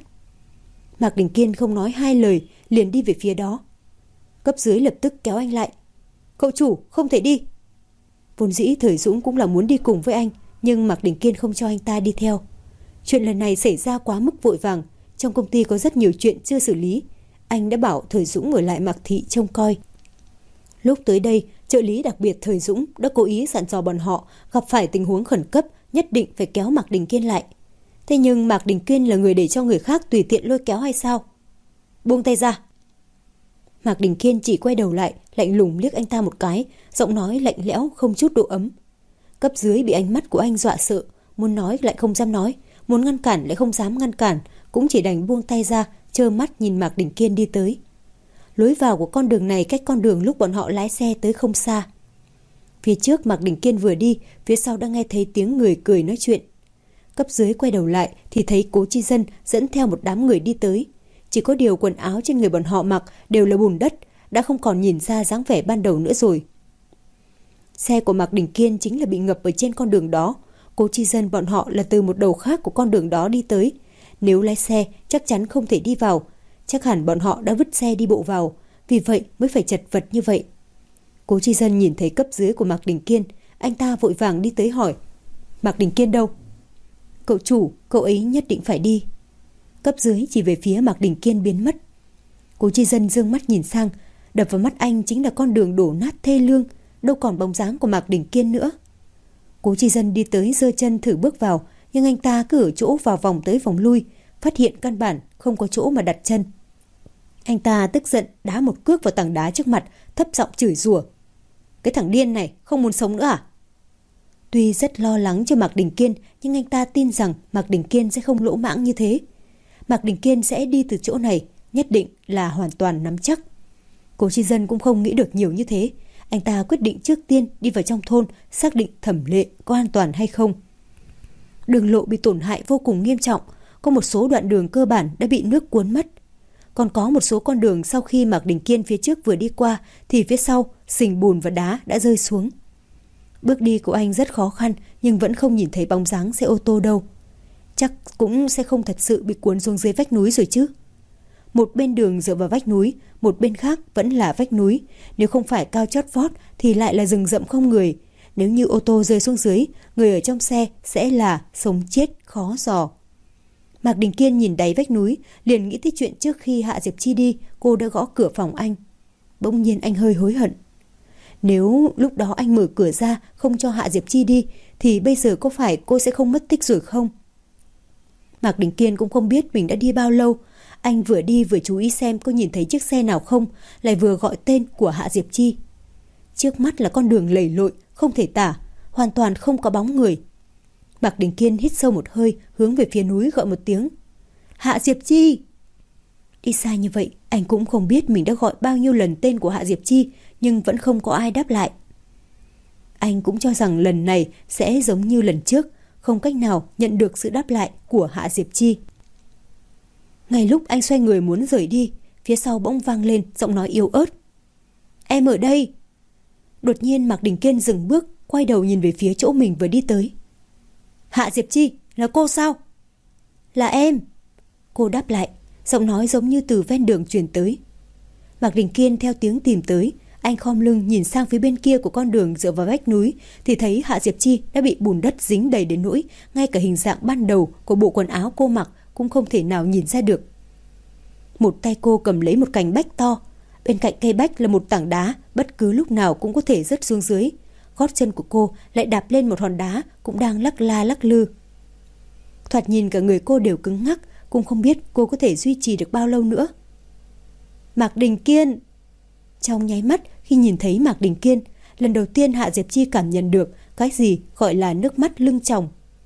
Mạc Đình Kiên không nói hai lời, liền đi về phía đó. Cấp dưới lập tức kéo anh lại: "Cậu chủ, không thể đi." Vốn dĩ Thời Dũng cũng là muốn đi cùng với anh, nhưng Mạc Đình Kiên không cho anh ta đi theo. Chuyện lần này xảy ra quá mức vội vàng, trong công ty có rất nhiều chuyện chưa xử lý. Anh đã bảo Thời Dũng ở lại Mạc Thị trông coi. Lúc tới đây, trợ lý đặc biệt Thời Dũng đã cố ý dặn dò bọn họ gặp phải tình huống khẩn cấp nhất định phải kéo Mạc Đình Kiên lại. Thế nhưng Mạc Đình Kiên là người để cho người khác tùy tiện lôi kéo hay sao? "Buông tay ra." Mạc Đình Kiên chỉ quay đầu lại, lạnh lùng liếc anh ta một cái, giọng nói lạnh lẽo không chút độ ấm. Cấp dưới bị ánh mắt của anh dọa sợ, muốn nói lại không dám nói, muốn ngăn cản lại không dám ngăn cản, cũng chỉ đành buông tay ra, trơ mắt nhìn Mạc Đình Kiên đi tới. Lối vào của con đường này cách con đường lúc bọn họ lái xe tới không xa. Phía trước Mạc Đình Kiên vừa đi, phía sau đã nghe thấy tiếng người cười nói chuyện. Cấp dưới quay đầu lại thì thấy Cố Chi Dân dẫn theo một đám người đi tới. Chỉ có điều quần áo trên người bọn họ mặc đều là bùn đất, đã không còn nhìn ra dáng vẻ ban đầu nữa rồi. Xe của Mạc Đình Kiên chính là bị ngập ở trên con đường đó. Cố Chi Dân bọn họ là từ một đầu khác của con đường đó đi tới. Nếu lái xe chắc chắn không thể đi vào, chắc hẳn bọn họ đã vứt xe đi bộ vào, vì vậy mới phải chật vật như vậy. Cố Chi Dân nhìn thấy cấp dưới của Mạc Đình Kiên, anh ta vội vàng đi tới hỏi: "Mạc Đình Kiên đâu?" "Cậu chủ, cậu ấy nhất định phải đi." Cấp dưới chỉ về phía Mạc Đình Kiên biến mất. Cố Chi Dân dương mắt nhìn sang, đập vào mắt anh chính là con đường đổ nát thê lương, đâu còn bóng dáng của Mạc Đình Kiên nữa. Cố Chi Dân đi tới giơ chân thử bước vào, nhưng anh ta cứ ở chỗ vào vòng tới vòng lui, phát hiện căn bản không có chỗ mà đặt chân. Anh ta tức giận đá một cước vào tảng đá trước mặt, thấp giọng chửi rủa: "Cái thằng điên này không muốn sống nữa à?" Tuy rất lo lắng cho Mạc Đình Kiên, nhưng anh ta tin rằng Mạc Đình Kiên sẽ không lỗ mãng như thế. Mạc Đình Kiên sẽ đi từ chỗ này, nhất định là hoàn toàn nắm chắc. Cố Chi Dân cũng không nghĩ được nhiều như thế. Anh ta quyết định trước tiên đi vào trong thôn, xác định Thẩm Lệ có an toàn hay không. Đường lộ bị tổn hại vô cùng nghiêm trọng, có một số đoạn đường cơ bản đã bị nước cuốn mất. Còn có một số con đường sau khi Mạc Đình Kiên phía trước vừa đi qua thì phía sau sình bùn và đá đã rơi xuống. Bước đi của anh rất khó khăn, nhưng vẫn không nhìn thấy bóng dáng xe ô tô đâu. Chắc cũng sẽ không thật sự bị cuốn xuống dưới vách núi rồi chứ. Một bên đường dựa vào vách núi, một bên khác vẫn là vách núi. Nếu không phải cao chót vót thì lại là rừng rậm không người. Nếu như ô tô rơi xuống dưới, người ở trong xe sẽ là sống chết khó dò. Mạc Đình Kiên nhìn đáy vách núi, liền nghĩ tới chuyện trước khi Hạ Diệp Chi đi, cô đã gõ cửa phòng anh. Bỗng nhiên anh hơi hối hận. Nếu lúc đó anh mở cửa ra không cho Hạ Diệp Chi đi, thì bây giờ có phải cô sẽ không mất tích rồi không? Mạc Đình Kiên cũng không biết mình đã đi bao lâu. Anh vừa đi vừa chú ý xem có nhìn thấy chiếc xe nào không, lại vừa gọi tên của Hạ Diệp Chi. Trước mắt là con đường lầy lội, không thể tả, hoàn toàn không có bóng người, Mạc Đình Kiên hít sâu một hơi, hướng về phía núi gọi một tiếng. Hạ Diệp Chi! Đi xa như vậy, anh cũng không biết mình đã gọi bao nhiêu lần tên của Hạ Diệp Chi, nhưng vẫn không có ai đáp lại. Anh cũng cho rằng lần này sẽ giống như lần trước, không cách nào nhận được sự đáp lại của Hạ Diệp Chi. Ngay lúc anh xoay người muốn rời đi, phía sau bỗng vang lên giọng nói yếu ớt. Em ở đây! Đột nhiên Mạc Đình Kiên dừng bước, quay đầu nhìn về phía chỗ mình vừa đi tới. Hạ Diệp Chi, là cô sao? Là em! Cô đáp lại, giọng nói giống như từ ven đường truyền tới. Mạc Đình Kiên theo tiếng tìm tới, anh khom lưng nhìn sang phía bên kia của con đường dựa vào vách núi thì thấy Hạ Diệp Chi đã bị bùn đất dính đầy đến nỗi ngay cả hình dạng ban đầu của bộ quần áo cô mặc cũng không thể nào nhìn ra được. Một tay cô cầm lấy một cành bách to, bên cạnh cây bách là một tảng đá bất cứ lúc nào cũng có thể rớt xuống dưới. Gót chân của cô lại đạp lên một hòn đá cũng đang lắc la lắc lư. Thoạt nhìn cả người cô đều cứng ngắc, cũng không biết cô có thể duy trì được bao lâu nữa. Mạc Đình Kiên! Trong nháy mắt khi nhìn thấy Mạc Đình Kiên, lần đầu tiên Hạ Diệp Chi cảm nhận được cái gì gọi là nước mắt lưng tròng.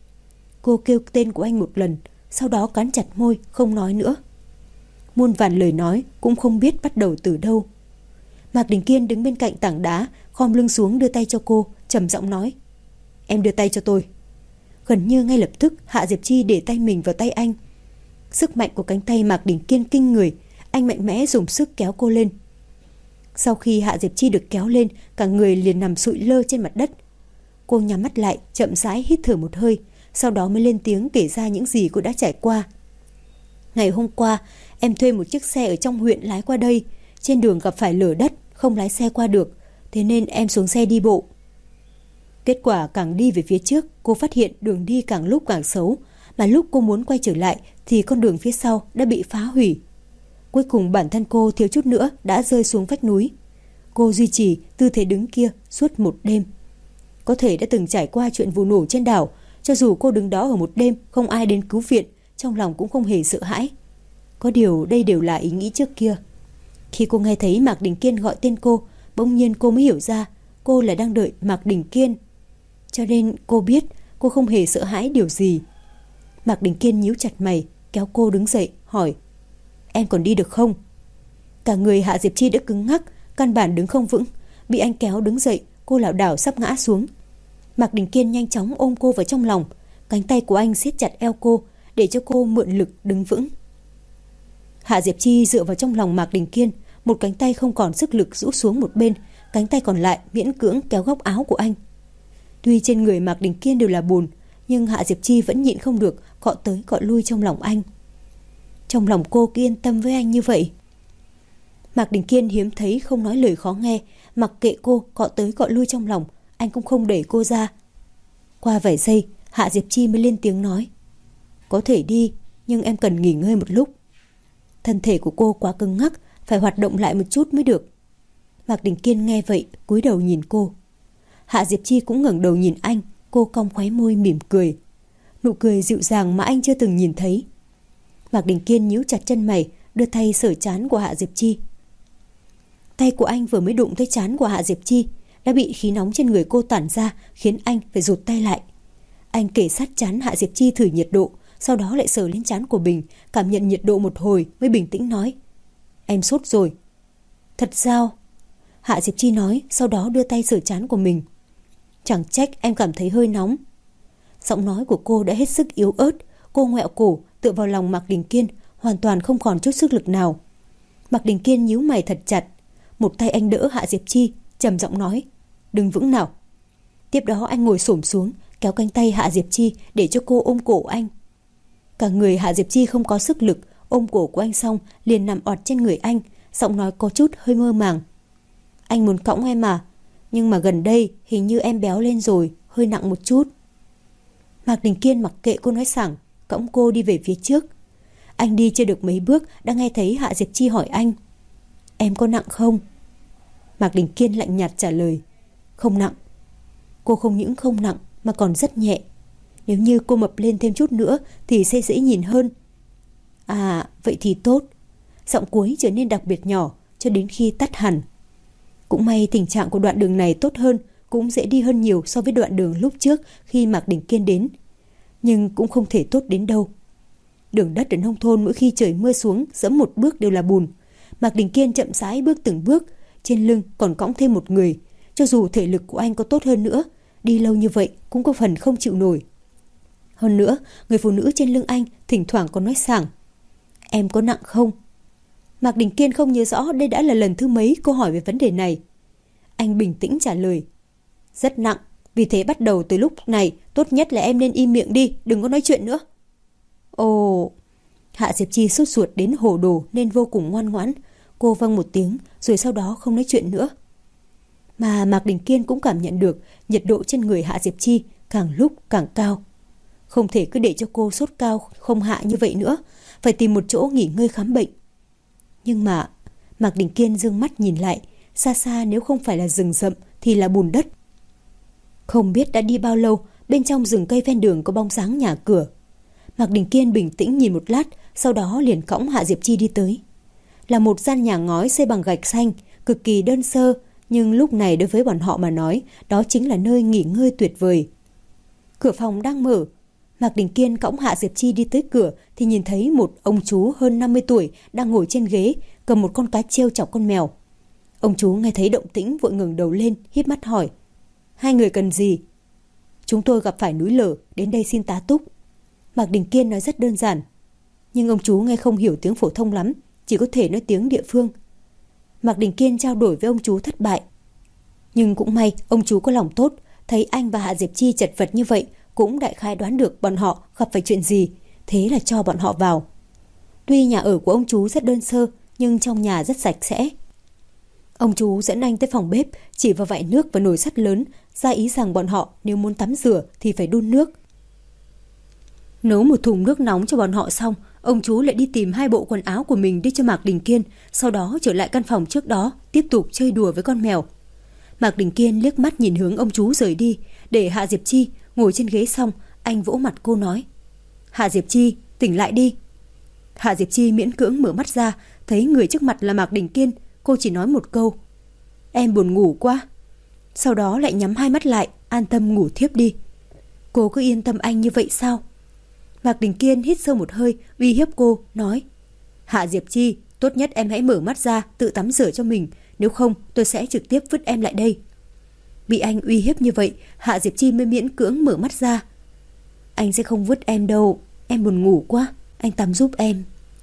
Cô kêu tên của anh một lần, sau đó cắn chặt môi không nói nữa. Muôn vàn lời nói cũng không biết bắt đầu từ đâu. Mạc Đình Kiên đứng bên cạnh tảng đá, khom lưng xuống đưa tay cho cô, trầm giọng nói. Em đưa tay cho tôi. Gần như ngay lập tức Hạ Diệp Chi để tay mình vào tay anh. Sức mạnh của cánh tay Mạc Đình Kiên kinh người, anh mạnh mẽ dùng sức kéo cô lên. Sau khi Hạ Diệp Chi được kéo lên, cả người liền nằm sụi lơ trên mặt đất. Cô nhắm mắt lại, chậm rãi hít thở một hơi, sau đó mới lên tiếng kể ra những gì cô đã trải qua. Ngày hôm qua, em thuê một chiếc xe ở trong huyện lái qua đây. Trên đường gặp phải lở đất, không lái xe qua được, thế nên em xuống xe đi bộ. Kết quả càng đi về phía trước, cô phát hiện đường đi càng lúc càng xấu, mà lúc cô muốn quay trở lại thì con đường phía sau đã bị phá hủy. Cuối cùng bản thân cô thiếu chút nữa đã rơi xuống vách núi. Cô duy trì tư thế đứng kia suốt một đêm. Có thể đã từng trải qua chuyện vụ nổ trên đảo, cho dù cô đứng đó ở một đêm không ai đến cứu viện, trong lòng cũng không hề sợ hãi. Có điều đây đều là ý nghĩ trước kia. Khi cô nghe thấy Mạc Đình Kiên gọi tên cô, bỗng nhiên cô mới hiểu ra cô là đang đợi Mạc Đình Kiên. Cho nên cô biết cô không hề sợ hãi điều gì. Mạc Đình Kiên nhíu chặt mày, kéo cô đứng dậy, hỏi. Em còn đi được không? Cả người Hạ Diệp Chi đã cứng ngắc, căn bản đứng không vững. Bị anh kéo đứng dậy, cô lảo đảo sắp ngã xuống. Mạc Đình Kiên nhanh chóng ôm cô vào trong lòng. Cánh tay của anh siết chặt eo cô, để cho cô mượn lực đứng vững. Hạ Diệp Chi dựa vào trong lòng Mạc Đình Kiên, một cánh tay không còn sức lực rũ xuống một bên, cánh tay còn lại miễn cưỡng kéo góc áo của anh. Tuy trên người Mạc Đình Kiên đều là bùn, nhưng Hạ Diệp Chi vẫn nhịn không được cọ tới cọ lui trong lòng anh. Trong lòng cô cứ yên tâm với anh như vậy. Mạc Đình Kiên hiếm thấy không nói lời khó nghe, mặc kệ cô cọ tới cọ lui trong lòng, anh cũng không đẩy cô ra. Qua vài giây, Hạ Diệp Chi mới lên tiếng nói. Có thể đi, nhưng em cần nghỉ ngơi một lúc. Thân thể của cô quá cứng ngắc, phải hoạt động lại một chút mới được. Mạc Đình Kiên nghe vậy, cúi đầu nhìn cô. Hạ Diệp Chi cũng ngẩng đầu nhìn anh, cô cong khóe môi mỉm cười. Nụ cười dịu dàng mà anh chưa từng nhìn thấy. Mạc Đình Kiên nhíu chặt chân mày, đưa tay sờ trán của Hạ Diệp Chi. Tay của anh vừa mới đụng tới trán của Hạ Diệp Chi, đã bị khí nóng trên người cô tản ra, khiến anh phải rụt tay lại. Anh kề sát trán Hạ Diệp Chi thử nhiệt độ, sau đó lại sờ lên trán của mình, cảm nhận nhiệt độ một hồi mới bình tĩnh nói. Em sốt rồi. Thật sao? Hạ Diệp Chi nói, sau đó đưa tay sờ trán của mình. Chẳng trách em cảm thấy hơi nóng. Giọng nói của cô đã hết sức yếu ớt, cô ngoẹo cổ tựa vào lòng Mạc Đình Kiên, hoàn toàn không còn chút sức lực nào. Mạc Đình Kiên nhíu mày thật chặt, một tay anh đỡ Hạ Diệp Chi, trầm giọng nói, đừng vững nào. Tiếp đó anh ngồi xổm xuống, kéo cánh tay Hạ Diệp Chi để cho cô ôm cổ anh. Cả người Hạ Diệp Chi không có sức lực, ôm cổ của anh xong liền nằm ọt trên người anh, giọng nói có chút hơi mơ màng. Anh muốn cõng em mà, nhưng mà gần đây hình như em béo lên rồi, hơi nặng một chút. Mạc Đình Kiên mặc kệ cô nói sảng, cõng cô đi về phía trước. Anh đi chưa được mấy bước đã nghe thấy Hạ Diệp Chi hỏi anh, em có nặng không? Mạc Đình Kiên lạnh nhạt trả lời, không nặng. Cô không những không nặng mà còn rất nhẹ. Nếu như cô mập lên thêm chút nữa thì sẽ dễ nhìn hơn. À, vậy thì tốt. Giọng cuối trở nên đặc biệt nhỏ cho đến khi tắt hẳn. Cũng may tình trạng của đoạn đường này tốt hơn, cũng dễ đi hơn nhiều so với đoạn đường lúc trước khi Mạc Đình Kiên đến. nhưng cũng không thể tốt đến đâu. Đường đất ở nông thôn mỗi khi trời mưa xuống dẫm một bước đều là bùn. Mạc Đình Kiên chậm rãi bước từng bước, trên lưng còn cõng thêm một người. Cho dù thể lực của anh có tốt hơn nữa, đi lâu như vậy cũng có phần không chịu nổi. Hơn nữa, người phụ nữ trên lưng anh thỉnh thoảng còn nói sảng: "Em có nặng không?" Mạc Đình Kiên không nhớ rõ đây đã là lần thứ mấy cô hỏi về vấn đề này. Anh bình tĩnh trả lời: "Rất nặng, vì thế bắt đầu từ lúc này tốt nhất là em nên im miệng đi, đừng có nói chuyện nữa." Ồ, Hạ Diệp Chi sốt ruột đến hồ đồ nên vô cùng ngoan ngoãn. Cô vâng một tiếng rồi sau đó không nói chuyện nữa. Mà Mạc Đình Kiên cũng cảm nhận được nhiệt độ trên người Hạ Diệp Chi càng lúc càng cao. Không thể cứ để cho cô sốt cao không hạ như vậy nữa, phải tìm một chỗ nghỉ ngơi khám bệnh. Nhưng mà Mạc Đình Kiên dương mắt nhìn lại, xa xa nếu không phải là rừng rậm thì là bùn đất. Không biết đã đi bao lâu, bên trong rừng cây ven đường có bóng dáng nhà cửa. Mạc Đình Kiên bình tĩnh nhìn một lát, sau đó liền cõng Hạ Diệp Chi đi tới. Là một gian nhà ngói xây bằng gạch xanh, cực kỳ đơn sơ, nhưng lúc này đối với bọn họ mà nói, đó chính là nơi nghỉ ngơi tuyệt vời. Cửa phòng đang mở. Mạc Đình Kiên cõng Hạ Diệp Chi đi tới cửa thì nhìn thấy một ông chú hơn 50 tuổi đang ngồi trên ghế, cầm một con cá trêu chọc con mèo. Ông chú nghe thấy động tĩnh vội ngẩng đầu lên, híp mắt hỏi: "Hai người cần gì?" "Chúng tôi gặp phải núi lở, đến đây xin tá túc." Mạc Đình Kiên nói rất đơn giản. Nhưng ông chú nghe không hiểu tiếng phổ thông lắm, chỉ có thể nói tiếng địa phương. Mạc Đình Kiên trao đổi với ông chú thất bại. Nhưng cũng may ông chú có lòng tốt, thấy anh và Hạ Diệp Chi chật vật như vậy, cũng đại khái đoán được bọn họ gặp phải chuyện gì, thế là cho bọn họ vào. Tuy nhà ở của ông chú rất đơn sơ, nhưng trong nhà rất sạch sẽ. Ông chú dẫn anh tới phòng bếp, chỉ vào vại nước và nồi sắt lớn, ra ý rằng bọn họ nếu muốn tắm rửa thì phải đun nước. Nấu một thùng nước nóng cho bọn họ xong, ông chú lại đi tìm 2 bộ quần áo của mình đi cho Mạc Đình Kiên, sau đó trở lại căn phòng trước đó, tiếp tục chơi đùa với con mèo. Mạc Đình Kiên liếc mắt nhìn hướng ông chú rời đi, để Hạ Diệp Chi ngồi trên ghế xong, anh vỗ mặt cô nói: "Hạ Diệp Chi, tỉnh lại đi." Hạ Diệp Chi miễn cưỡng mở mắt ra, thấy người trước mặt là Mạc Đình Kiên, cô chỉ nói một câu: "Em buồn ngủ quá." Sau đó lại nhắm 2 mắt lại, an tâm ngủ thiếp đi. Cô cứ yên tâm anh như vậy sao? Mạc Đình Kiên hít sâu một hơi, uy hiếp cô, nói: "Hạ Diệp Chi, tốt nhất em hãy mở mắt ra, tự tắm rửa cho mình, nếu không tôi sẽ trực tiếp vứt em lại đây." Bị anh uy hiếp như vậy, Hạ Diệp Chi mới miễn cưỡng mở mắt ra. "Anh sẽ không vứt em đâu, em buồn ngủ quá, anh tắm giúp em."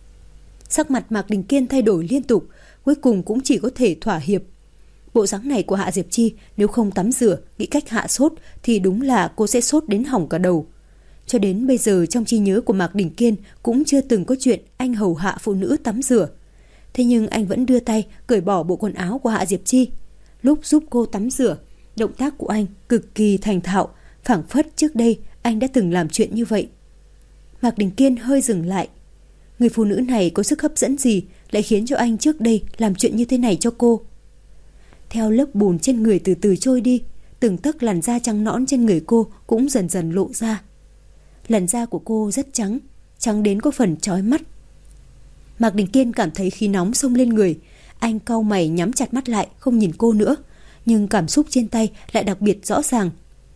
Sắc mặt Mạc Đình Kiên thay đổi liên tục, cuối cùng cũng chỉ có thể thỏa hiệp. Bộ dáng này của Hạ Diệp Chi nếu không tắm rửa, nghĩ cách hạ sốt thì đúng là cô sẽ sốt đến hỏng cả đầu. Cho đến bây giờ trong trí nhớ của Mạc Đình Kiên cũng chưa từng có chuyện anh hầu hạ phụ nữ tắm rửa. Thế nhưng anh vẫn đưa tay cởi bỏ bộ quần áo của Hạ Diệp Chi. Lúc giúp cô tắm rửa, động tác của anh cực kỳ thành thạo, phảng phất trước đây anh đã từng làm chuyện như vậy. Mạc Đình Kiên hơi dừng lại. Người phụ nữ này có sức hấp dẫn gì lại khiến cho anh trước đây làm chuyện như thế này cho cô? Theo lớp bùn trên người từ từ trôi đi, từng tấc làn da trắng nõn trên người cô cũng dần dần lộ ra. Làn da của cô rất trắng, trắng đến có phần chói mắt. Mạc Đình Kiên cảm thấy khí nóng xông lên người. Anh cau mày nhắm chặt mắt lại, không nhìn cô nữa. Nhưng cảm xúc trên tay lại đặc biệt rõ ràng.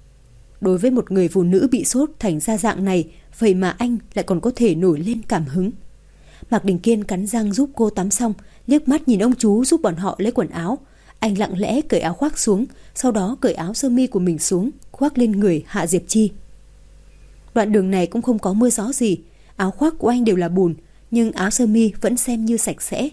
Đối với một người phụ nữ bị sốt thành ra dạng này, vậy mà anh lại còn có thể nổi lên cảm hứng. Mạc Đình Kiên cắn răng giúp cô tắm xong, liếc mắt nhìn ông chú giúp bọn họ lấy quần áo. Anh lặng lẽ cởi áo khoác xuống, sau đó cởi áo sơ mi của mình xuống, khoác lên người Hạ Diệp Chi. Đoạn đường này cũng không có mưa gió gì, áo khoác của anh đều là bùn, nhưng áo sơ mi vẫn xem như sạch sẽ.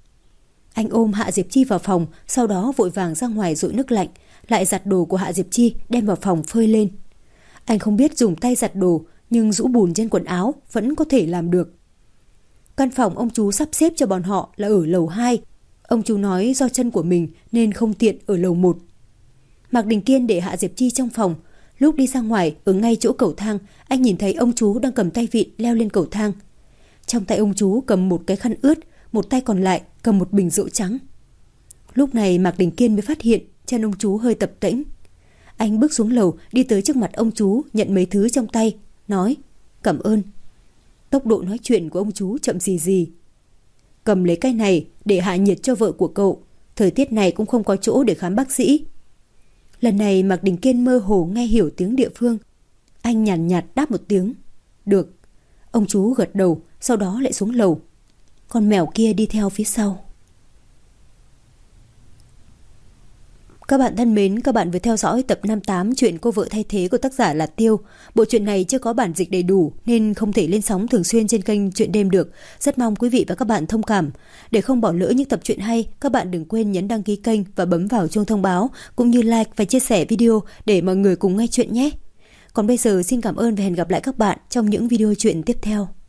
Anh ôm Hạ Diệp Chi vào phòng, sau đó vội vàng ra ngoài dội nước lạnh, lại giặt đồ của Hạ Diệp Chi đem vào phòng phơi lên. Anh không biết dùng tay giặt đồ, nhưng rũ bùn trên quần áo vẫn có thể làm được. Căn phòng ông chú sắp xếp cho bọn họ là ở lầu 2. Ông chú nói do chân của mình nên không tiện ở lầu 1. Mạc Đình Kiên để Hạ Diệp Chi trong phòng. Lúc đi ra ngoài, ở ngay chỗ cầu thang, anh nhìn thấy ông chú đang cầm tay vịn leo lên cầu thang. Trong tay ông chú cầm một cái khăn ướt, một tay còn lại cầm một bình rượu trắng. Lúc này Mạc Đình Kiên mới phát hiện chân ông chú hơi tập tễnh. Anh bước xuống lầu, đi tới trước mặt ông chú, nhận mấy thứ trong tay, nói: "Cảm ơn." Tốc độ nói chuyện của ông chú chậm gì gì. "Cầm lấy cái này để hạ nhiệt cho vợ của cậu. Thời tiết này cũng không có chỗ để khám bác sĩ." Lần này Mạc Đình Kiên mơ hồ nghe hiểu tiếng địa phương. Anh nhàn nhạt đáp một tiếng: Được. Ông chú gật đầu, sau đó lại xuống lầu. Con mèo kia đi theo phía sau. Các bạn thân mến, các bạn vừa theo dõi tập 58 chuyện Cô vợ thay thế của tác giả là Tiêu. Bộ truyện này chưa có bản dịch đầy đủ nên không thể lên sóng thường xuyên trên kênh Chuyện Đêm được. Rất mong quý vị và các bạn thông cảm. Để không bỏ lỡ những tập truyện hay, các bạn đừng quên nhấn đăng ký kênh và bấm vào chuông thông báo, cũng như like và chia sẻ video để mọi người cùng nghe chuyện nhé. Còn bây giờ xin cảm ơn và hẹn gặp lại các bạn trong những video chuyện tiếp theo.